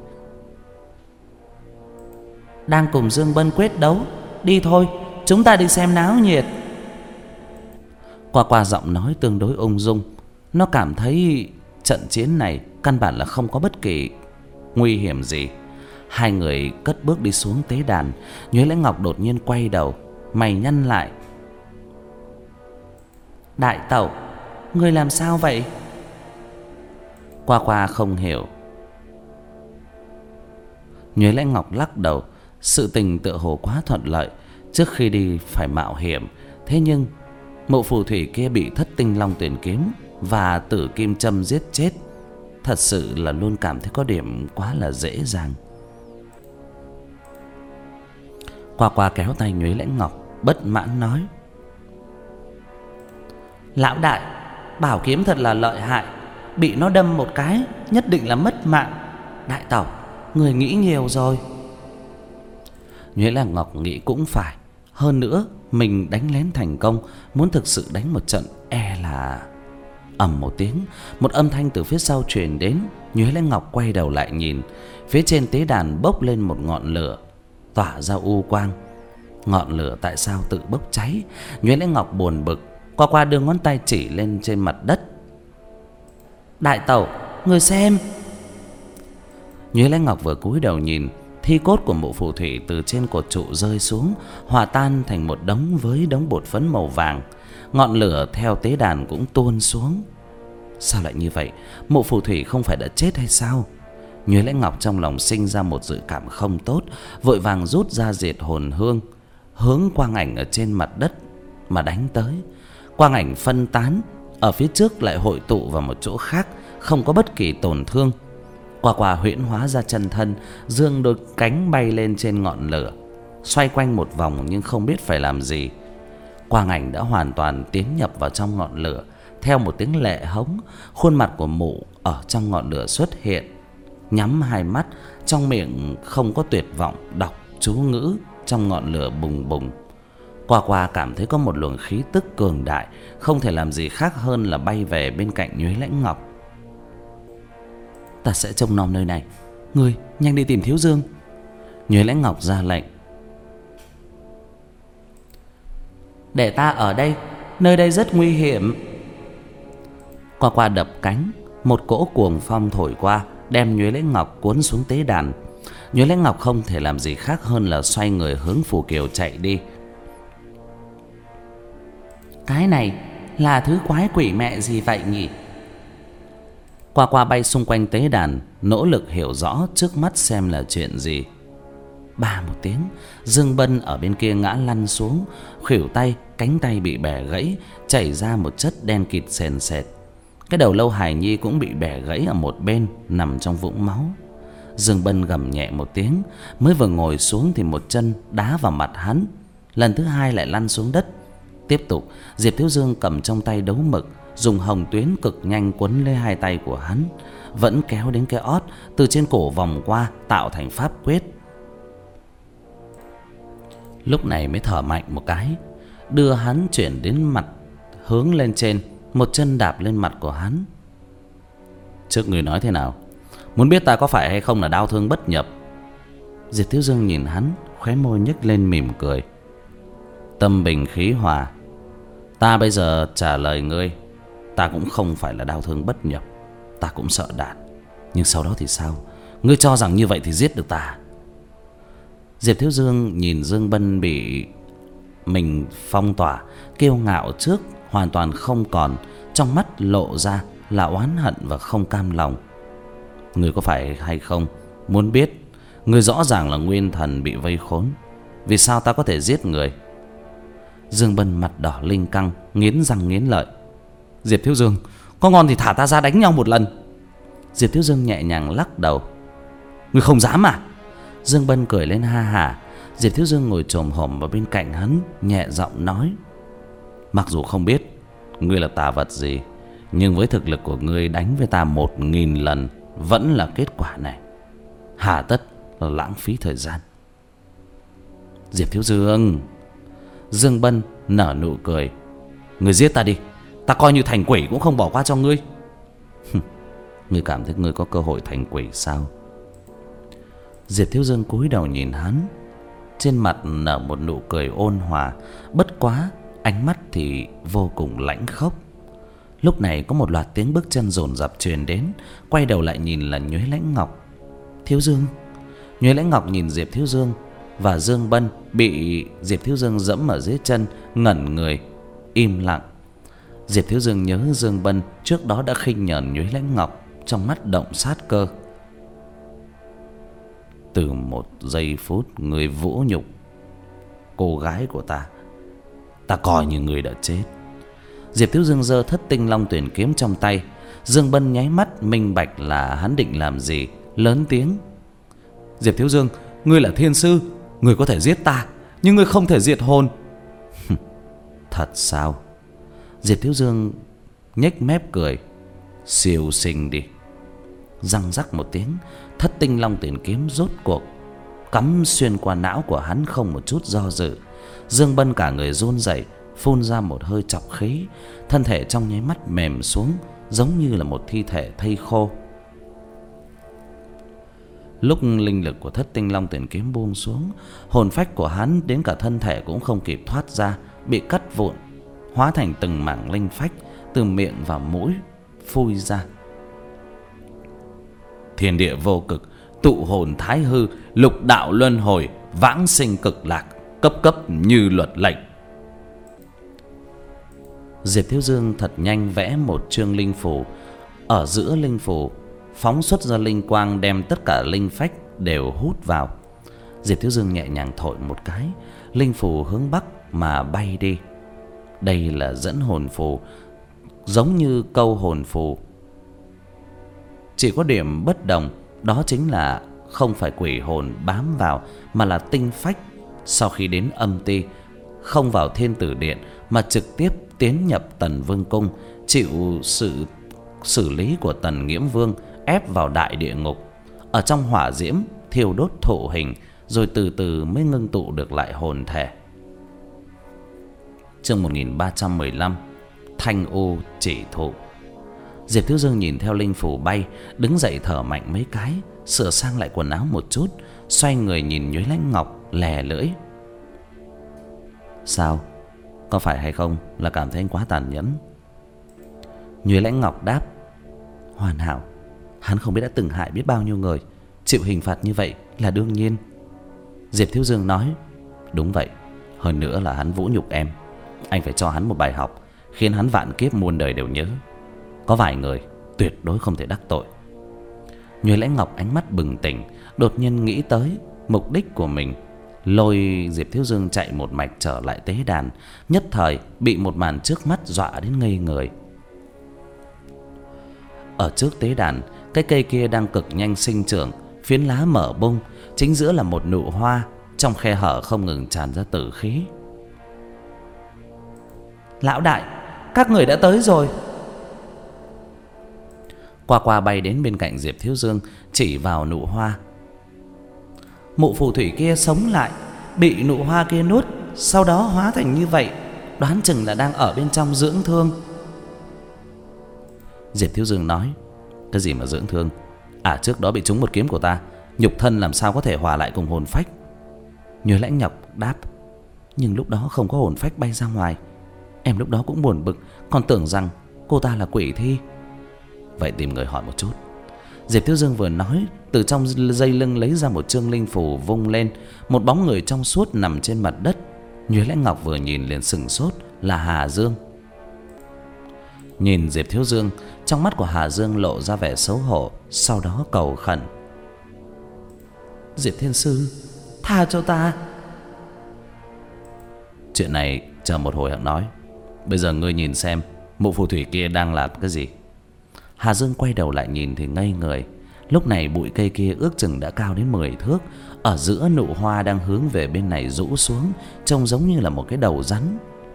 S1: Đang cùng Dương Bân quyết đấu. Đi thôi, chúng ta đi xem náo nhiệt. Qua Qua giọng nói tương đối ung dung. Nó cảm thấy trận chiến này căn bản là không có bất kỳ nguy hiểm gì. Hai người cất bước đi xuống tế đàn. Nhuế Lãnh Ngọc đột nhiên quay đầu, mày nhăn lại: Đại tẩu, người làm sao vậy? Qua Qua không hiểu. Nhuế Lãnh Ngọc lắc đầu. Sự tình tựa hồ quá thuận lợi, trước khi đi phải mạo hiểm. Thế nhưng mộ phù thủy kia bị Thất Tinh Long Tuyển kiếm và Tử Kim Châm giết chết, thật sự là luôn cảm thấy có điểm quá là dễ dàng. Qua Qua kéo tay Nhuế Lãnh Ngọc, bất mãn nói: Lão đại, bảo kiếm thật là lợi hại, bị nó đâm một cái nhất định là mất mạng. Đại tẩu, người nghĩ nhiều rồi. Nhuế Lãnh Ngọc nghĩ cũng phải. Hơn nữa mình đánh lén thành công, muốn thực sự đánh một trận e là... Ầm một tiếng, một âm thanh từ phía sau truyền đến. Nhuế Lãnh Ngọc quay đầu lại nhìn. Phía trên tế đàn bốc lên một ngọn lửa, tỏa ra u quang. Ngọn lửa tại sao tự bốc cháy? Nhuế Lãnh Ngọc buồn bực. Qua Qua đưa ngón tay chỉ lên trên mặt đất: Đại tẩu, người xem. Nhuế Lãnh Ngọc vừa cúi đầu nhìn, thi cốt của mộ phù thủy từ trên cột trụ rơi xuống, hòa tan thành một đống với đống bột phấn màu vàng. Ngọn lửa theo tế đàn cũng tuôn xuống. Sao lại như vậy? Mộ phù thủy không phải đã chết hay sao? Nhuế Lãnh Ngọc trong lòng sinh ra một dự cảm không tốt, vội vàng rút ra diệt hồn hương, hướng quang ảnh ở trên mặt đất mà đánh tới. Quang ảnh phân tán, ở phía trước lại hội tụ vào một chỗ khác, không có bất kỳ tổn thương. Qua Qua huyễn hóa ra chân thân, dương đôi cánh bay lên trên ngọn lửa, xoay quanh một vòng nhưng không biết phải làm gì. Quang ảnh đã hoàn toàn tiến nhập vào trong ngọn lửa. Theo một tiếng lệ hống, khuôn mặt của mụ ở trong ngọn lửa xuất hiện, nhắm hai mắt, trong miệng không có tuyệt vọng đọc chú ngữ trong ngọn lửa bùng bùng. Qua Qua cảm thấy có một luồng khí tức cường đại, không thể làm gì khác hơn là bay về bên cạnh Nhuế Lãnh Ngọc. Ta sẽ trông nom nơi này, ngươi nhanh đi tìm Thiếu Dương. Nhuế Lãnh Ngọc ra lệnh. Để ta ở đây, nơi đây rất nguy hiểm. Qua Qua đập cánh, một cỗ cuồng phong thổi qua, đem Nhuế Lãnh Ngọc cuốn xuống tế đàn. Nhuế Lãnh Ngọc không thể làm gì khác hơn là xoay người hướng Phù Kiều chạy đi. Cái này là thứ quái quỷ mẹ gì vậy nhỉ? Qua Qua bay xung quanh tế đàn, nỗ lực hiểu rõ trước mắt xem là chuyện gì. Ba một tiếng, Dương Bân ở bên kia ngã lăn xuống, khuỷu tay, cánh tay bị bẻ gãy, chảy ra một chất đen kịt sền sệt. Cái đầu lâu hài nhi cũng bị bẻ gãy ở một bên, nằm trong vũng máu. Dương Bân gầm nhẹ một tiếng, mới vừa ngồi xuống thì một chân đá vào mặt hắn, lần thứ hai lại lăn xuống đất. Tiếp tục, Diệp Thiếu Dương cầm trong tay đấu mực, dùng hồng tuyến cực nhanh quấn lấy hai tay của hắn, vẫn kéo đến cái ót, từ trên cổ vòng qua tạo thành pháp quyết. Lúc này mới thở mạnh một cái, đưa hắn chuyển đến mặt hướng lên trên, một chân đạp lên mặt của hắn. Trước người nói thế nào? Muốn biết ta có phải hay không là đau thương bất nhập? Diệp Thiếu Dương nhìn hắn, khóe môi nhếch lên mỉm cười. Tâm bình khí hòa. Ta bây giờ trả lời ngươi, ta cũng không phải là đau thương bất nhập, ta cũng sợ đạn. Nhưng sau đó thì sao? Ngươi cho rằng như vậy thì giết được ta? Diệp Thiếu Dương nhìn Dương Bân bị mình phong tỏa, kiêu ngạo trước hoàn toàn không còn, trong mắt lộ ra là oán hận và không cam lòng. Ngươi có phải hay không muốn biết? Ngươi rõ ràng là nguyên thần bị vây khốn, vì sao ta có thể giết người? Dương Bân mặt đỏ linh căng, nghiến răng nghiến lợi. Diệp Thiếu Dương, có ngon thì thả ta ra đánh nhau một lần. Diệp Thiếu Dương nhẹ nhàng lắc đầu. Ngươi không dám à? Dương Bân cười lên ha hả. Diệp Thiếu Dương ngồi chồm hổm vào bên cạnh hắn, nhẹ giọng nói. Mặc dù không biết ngươi là tà vật gì, nhưng với thực lực của ngươi đánh với ta một nghìn lần vẫn là kết quả này. Hà tất là lãng phí thời gian. Diệp Thiếu Dương. Dương Bân nở nụ cười. Ngươi giết ta đi, ta coi như thành quỷ cũng không bỏ qua cho ngươi. Ngươi cảm thấy ngươi có cơ hội thành quỷ sao? Diệp Thiếu Dương cúi đầu nhìn hắn, trên mặt nở một nụ cười ôn hòa, bất quá ánh mắt thì vô cùng lãnh khốc. Lúc này có một loạt tiếng bước chân dồn dập truyền đến, quay đầu lại nhìn là Nhuế Lãnh Ngọc. Thiếu Dương. Nhuế Lãnh Ngọc nhìn Diệp Thiếu Dương và Dương Bân bị Diệp Thiếu Dương dẫm ở dưới chân, ngẩn người, im lặng. Diệp Thiếu Dương nhớ Dương Bân trước đó đã khinh nhờn Nhuế Lãnh Ngọc, trong mắt động sát cơ. Từ một giây phút người vũ nhục cô gái của ta, ta coi như người đã chết. Diệp Thiếu Dương giơ Thất Tinh Long Tuyển kiếm trong tay. Dương Bân nháy mắt minh bạch là hắn định làm gì, lớn tiếng. Diệp Thiếu Dương, ngươi là thiên sư, ngươi có thể giết ta, nhưng ngươi không thể diệt hồn. Thật sao? Diệp Thiếu Dương nhếch mép cười. Siêu sinh đi. Răng rắc một tiếng, Thất Tinh Long Tuyển kiếm rốt cuộc cắm xuyên qua não của hắn không một chút do dự. Dương Bân cả người run rẩy, phun ra một hơi trọc khí, thân thể trong nháy mắt mềm xuống, giống như là một thi thể thây khô. Lúc linh lực của Thất Tinh Long Tuyển kiếm buông xuống, hồn phách của hắn đến cả thân thể cũng không kịp thoát ra, bị cắt vụn, hóa thành từng mảng linh phách từ miệng và mũi phun ra. Thiên địa vô cực, tụ hồn thái hư, lục đạo luân hồi, vãng sinh cực lạc, cấp cấp như luật lệnh. Diệp Thiếu Dương thật nhanh vẽ một chương linh phù, ở giữa linh phù phóng xuất ra linh quang, đem tất cả linh phách đều hút vào. Diệp Thiếu Dương nhẹ nhàng thổi một cái, linh phù hướng bắc mà bay đi. Đây là dẫn hồn phù, giống như câu hồn phù, chỉ có điểm bất đồng, đó chính là không phải quỷ hồn bám vào, mà là tinh phách sau khi đến âm ti không vào thiên tử điện, mà trực tiếp tiến nhập Tần Vương cung, chịu sự xử lý của Tần Nghiễm Vương, ép vào đại địa ngục, ở trong hỏa diễm thiêu đốt thụ hình, rồi từ từ mới ngưng tụ được lại hồn thể. Chương một nghìn ba trăm mười lăm, Thanh U chỉ thụ. Diệp Thiếu Dương nhìn theo linh phù bay, đứng dậy thở mạnh mấy cái, sửa sang lại quần áo một chút, xoay người nhìn Nhuế Lãnh Ngọc lè lưỡi. Sao? Có phải hay không là cảm thấy anh quá tàn nhẫn? Nhuế Lãnh Ngọc đáp: Hoàn hảo, hắn không biết đã từng hại biết bao nhiêu người, chịu hình phạt như vậy là đương nhiên. Diệp Thiếu Dương nói: Đúng vậy, hơn nữa là hắn vũ nhục em, anh phải cho hắn một bài học, khiến hắn vạn kiếp muôn đời đều nhớ. Có vài người tuyệt đối không thể đắc tội. Nhuế Lãnh Ngọc ánh mắt bừng tỉnh, đột nhiên nghĩ tới mục đích của mình, lôi Diệp Thiếu Dương chạy một mạch trở lại tế đàn, nhất thời bị một màn trước mắt dọa đến ngây người. Ở trước tế đàn, cái cây kia đang cực nhanh sinh trưởng, phiến lá mở bung, chính giữa là một nụ hoa, trong khe hở không ngừng tràn ra tử khí. Lão đại, các người đã tới rồi. Qua Qua bay đến bên cạnh Diệp Thiếu Dương, chỉ vào nụ hoa. Mụ phù thủy kia sống lại, bị nụ hoa kia nuốt, sau đó hóa thành như vậy, đoán chừng là đang ở bên trong dưỡng thương. Diệp Thiếu Dương nói: Cái gì mà dưỡng thương? À, trước đó bị trúng một kiếm của ta, nhục thân làm sao có thể hòa lại cùng hồn phách? Nhuế Lãnh Ngọc đáp: Nhưng lúc đó không có hồn phách bay ra ngoài, em lúc đó cũng buồn bực, còn tưởng rằng cô ta là quỷ thi. Vậy tìm người hỏi một chút. Diệp Thiếu Dương vừa nói, từ trong dây lưng lấy ra một chương linh phù vung lên, một bóng người trong suốt nằm trên mặt đất. Nhuế Lãnh Ngọc vừa nhìn liền sửng sốt, là Hà Dương. Nhìn Diệp Thiếu Dương, trong mắt của Hà Dương lộ ra vẻ xấu hổ, sau đó cầu khẩn: Diệp Thiên Sư, tha cho ta. Chuyện này chờ một hồi hẵng nói. Bây giờ ngươi nhìn xem mụ phù thủy kia đang làm cái gì. Hà Dương quay đầu lại nhìn thì ngây người. Lúc này bụi cây kia ước chừng đã cao đến mười thước, ở giữa nụ hoa đang hướng về bên này rũ xuống, trông giống như là một cái đầu rắn.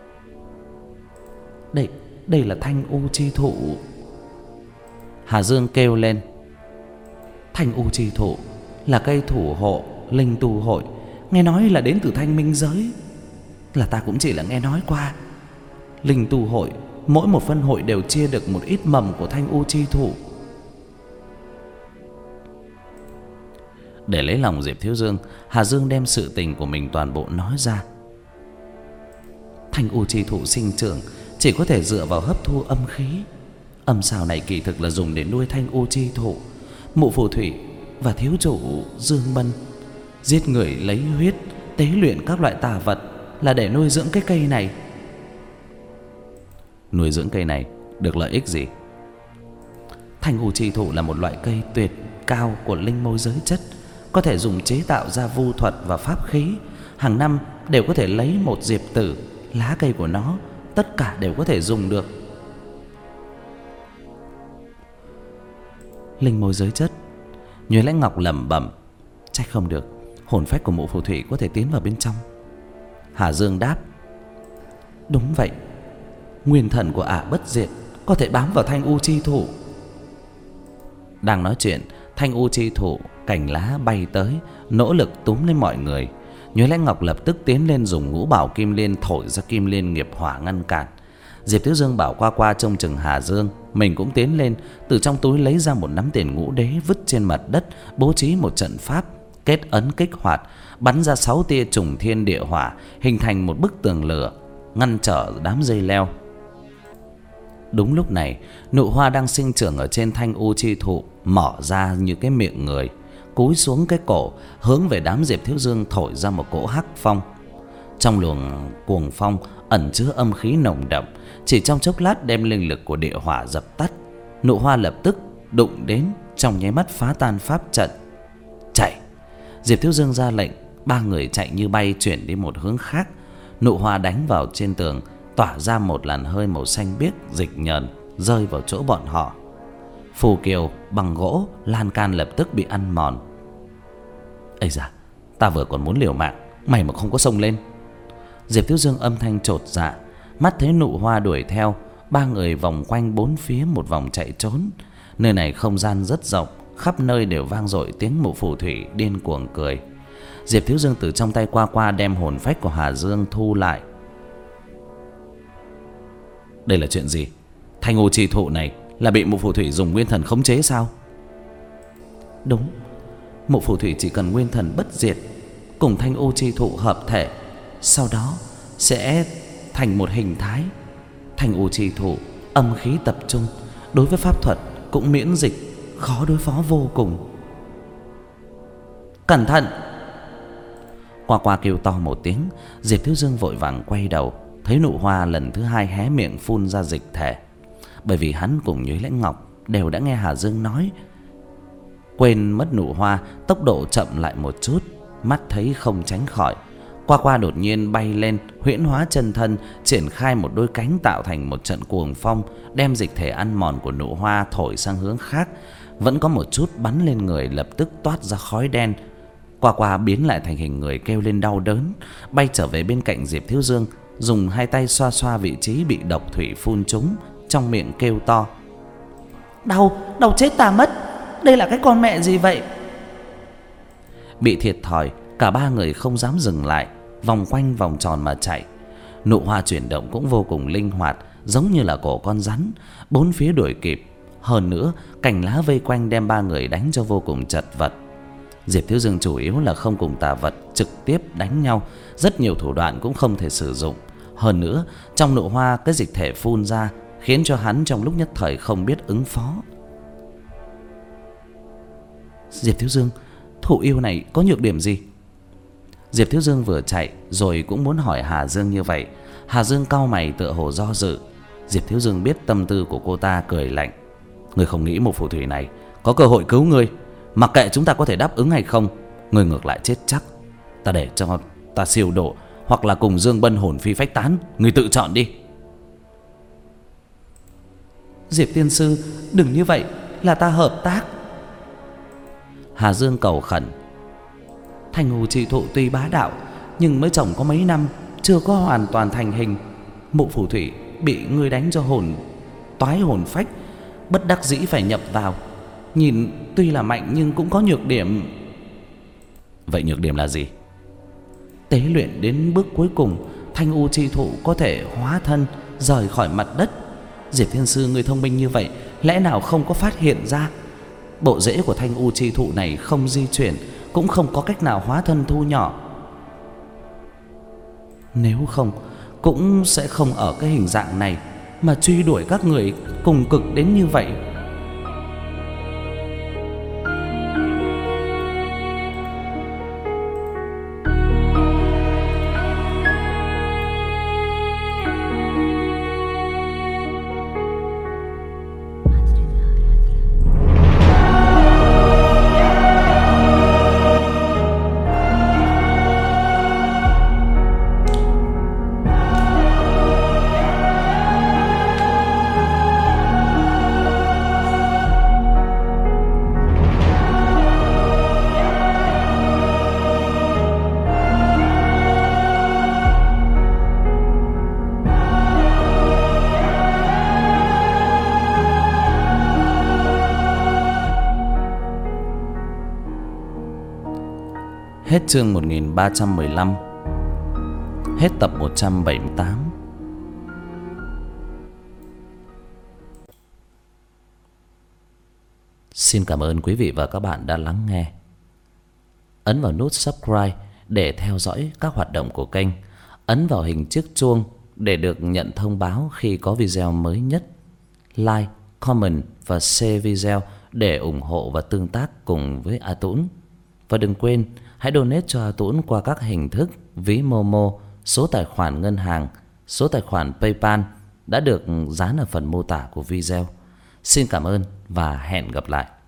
S1: Đây, đây là Thanh U chi thụ. Hà Dương kêu lên: Thanh U chi thụ là cây thủ hộ linh tu hội, nghe nói là đến từ Thanh Minh giới. Là ta cũng chỉ là nghe nói qua. Linh tu hội, mỗi một phân hội đều chia được một ít mầm của Thanh U chi thụ. Để lấy lòng Diệp Thiếu Dương, Hà Dương đem sự tình của mình toàn bộ nói ra. Thanh U chi thụ sinh trưởng chỉ có thể dựa vào hấp thu âm khí. Âm xào này kỳ thực là dùng để nuôi Thanh U chi thụ. Mụ phù thủy và thiếu chủ Dương Mân giết người lấy huyết, tế luyện các loại tà vật là để nuôi dưỡng cái cây này. Nuôi dưỡng cây này được lợi ích gì? Thanh U chi thụ là một loại cây tuyệt cao của linh môi giới chất, có thể dùng chế tạo ra vu thuật và pháp khí. Hàng năm đều có thể lấy một diệp tử, lá cây của nó, tất cả đều có thể dùng được. Linh môi giới chất. Nhuế Lãnh Ngọc lẩm bẩm: Trách không được, hồn phách của mụ phù thủy có thể tiến vào bên trong. Hà Dương đáp: Đúng vậy, nguyên thần của ả bất diệt có thể bám vào Thanh U chi thụ. Đang nói chuyện, Thanh U chi thụ cành lá bay tới, nỗ lực túm lên mọi người. Nhuế Lãnh Ngọc lập tức tiến lên dùng ngũ bảo kim liên thổi ra kim liên nghiệp hỏa ngăn cản. Diệp Thiếu Dương bảo Qua Qua trông chừng Hà Dương, mình cũng tiến lên, từ trong túi lấy ra một nắm tiền ngũ đế vứt trên mặt đất, bố trí một trận pháp, kết ấn kích hoạt, bắn ra sáu tia trùng thiên địa hỏa, hình thành một bức tường lửa ngăn trở đám dây leo. Đúng lúc này, nụ hoa đang sinh trưởng ở trên Thanh U chi thụ mở ra như cái miệng người, cúi xuống cái cổ, hướng về đám Diệp Thiếu Dương thổi ra một cỗ hắc phong. Trong luồng cuồng phong ẩn chứa âm khí nồng đậm, chỉ trong chốc lát đem linh lực của địa hỏa dập tắt. Nụ hoa lập tức đụng đến, trong nháy mắt phá tan pháp trận. Chạy! Diệp Thiếu Dương ra lệnh, ba người chạy như bay chuyển đi một hướng khác. Nụ hoa đánh vào trên tường, tỏa ra một làn hơi màu xanh biếc dịch nhờn rơi vào chỗ bọn họ. Phù kiều bằng gỗ lan can lập tức bị ăn mòn. Ây da, ta vừa còn muốn liều mạng, mày mà không có xông lên. Diệp Thiếu Dương âm thanh chột dạ, mắt thấy nụ hoa đuổi theo. Ba người vòng quanh bốn phía một vòng chạy trốn. Nơi này không gian rất rộng, khắp nơi đều vang dội tiếng mụ phù thủy điên cuồng cười. Diệp Thiếu Dương từ trong tay qua qua đem hồn phách của Hà Dương thu lại. Đây là chuyện gì? Thanh u chi thụ này là bị mụ phù thủy dùng nguyên thần khống chế sao? Đúng, mụ phù thủy chỉ cần nguyên thần bất diệt cùng thanh u chi thụ hợp thể, sau đó sẽ thành một hình thái. Thanh u chi thụ âm khí tập trung, đối với pháp thuật cũng miễn dịch, khó đối phó vô cùng. Cẩn thận! Qua qua kêu to một tiếng. Diệp Thiếu Dương vội vàng quay đầu, thấy nụ hoa lần thứ hai hé miệng phun ra dịch thể. Bởi vì hắn cùng Nhuế Lãnh Ngọc đều đã nghe Hà Dương nói, quên mất nụ hoa, tốc độ chậm lại một chút, mắt thấy không tránh khỏi. Qua qua đột nhiên bay lên, huyễn hóa chân thân, triển khai một đôi cánh tạo thành một trận cuồng phong, đem dịch thể ăn mòn của nụ hoa thổi sang hướng khác. Vẫn có một chút bắn lên người, lập tức toát ra khói đen. Qua qua biến lại thành hình người kêu lên đau đớn, bay trở về bên cạnh Diệp Thiếu Dương, dùng hai tay xoa xoa vị trí bị độc thủy phun trúng, trong miệng kêu to: Đau, đau chết ta mất. Đây là cái con mẹ gì vậy? Bị thiệt thòi, cả ba người không dám dừng lại, vòng quanh vòng tròn mà chạy. Nụ hoa chuyển động cũng vô cùng linh hoạt, giống như là cổ con rắn, bốn phía đuổi kịp. Hơn nữa, cành lá vây quanh đem ba người đánh cho vô cùng chật vật. Diệp Thiếu Dương chủ yếu là không cùng tà vật trực tiếp đánh nhau, rất nhiều thủ đoạn cũng không thể sử dụng. Hơn nữa, trong nụ hoa cái dịch thể phun ra khiến cho hắn trong lúc nhất thời không biết ứng phó. Diệp Thiếu Dương, thụ yêu này có nhược điểm gì? Diệp Thiếu Dương vừa chạy rồi cũng muốn hỏi Hà Dương như vậy. Hà Dương cau mày tựa hồ do dự. Diệp Thiếu Dương biết tâm tư của cô ta, cười lạnh: Ngươi không nghĩ một phù thủy này có cơ hội cứu ngươi, mặc kệ chúng ta có thể đáp ứng hay không, ngươi ngược lại chết chắc. Ta để cho ta siêu độ, hoặc là cùng Dương Bân hồn phi phách tán, ngươi tự chọn đi. Diệp tiên sư, đừng như vậy, là ta hợp tác. Hà Dương cầu khẩn: Thanh u chi thụ tuy bá đạo, nhưng mới trồng có mấy năm, chưa có hoàn toàn thành hình. Mụ phù thủy bị ngươi đánh cho hồn toái hồn phách, bất đắc dĩ phải nhập vào. Nhìn tuy là mạnh nhưng cũng có nhược điểm. Vậy nhược điểm là gì? Tế luyện đến bước cuối cùng, thanh u chi thụ có thể hóa thân rời khỏi mặt đất. Diệp thiên sư, người thông minh như vậy, lẽ nào không có phát hiện ra? Bộ rễ của thanh u chi thụ này không di chuyển, cũng không có cách nào hóa thân thu nhỏ. Nếu không, cũng sẽ không ở cái hình dạng này mà truy đuổi các người cùng cực đến như vậy. Hết chương một nghìn ba trăm mười lăm. Hết tập một trăm bảy mươi tám. Xin cảm ơn quý vị và các bạn đã lắng nghe. Ấn vào nút subscribe để theo dõi các hoạt động của kênh. Ấn vào hình chiếc chuông để được nhận thông báo khi có video mới nhất. Like, comment và share video để ủng hộ và tương tác cùng với A Tũng. Và đừng quên hãy donate cho A Tũng qua các hình thức ví Momo, số tài khoản ngân hàng, số tài khoản PayPal đã được dán ở phần mô tả của video. Xin cảm ơn và hẹn gặp lại.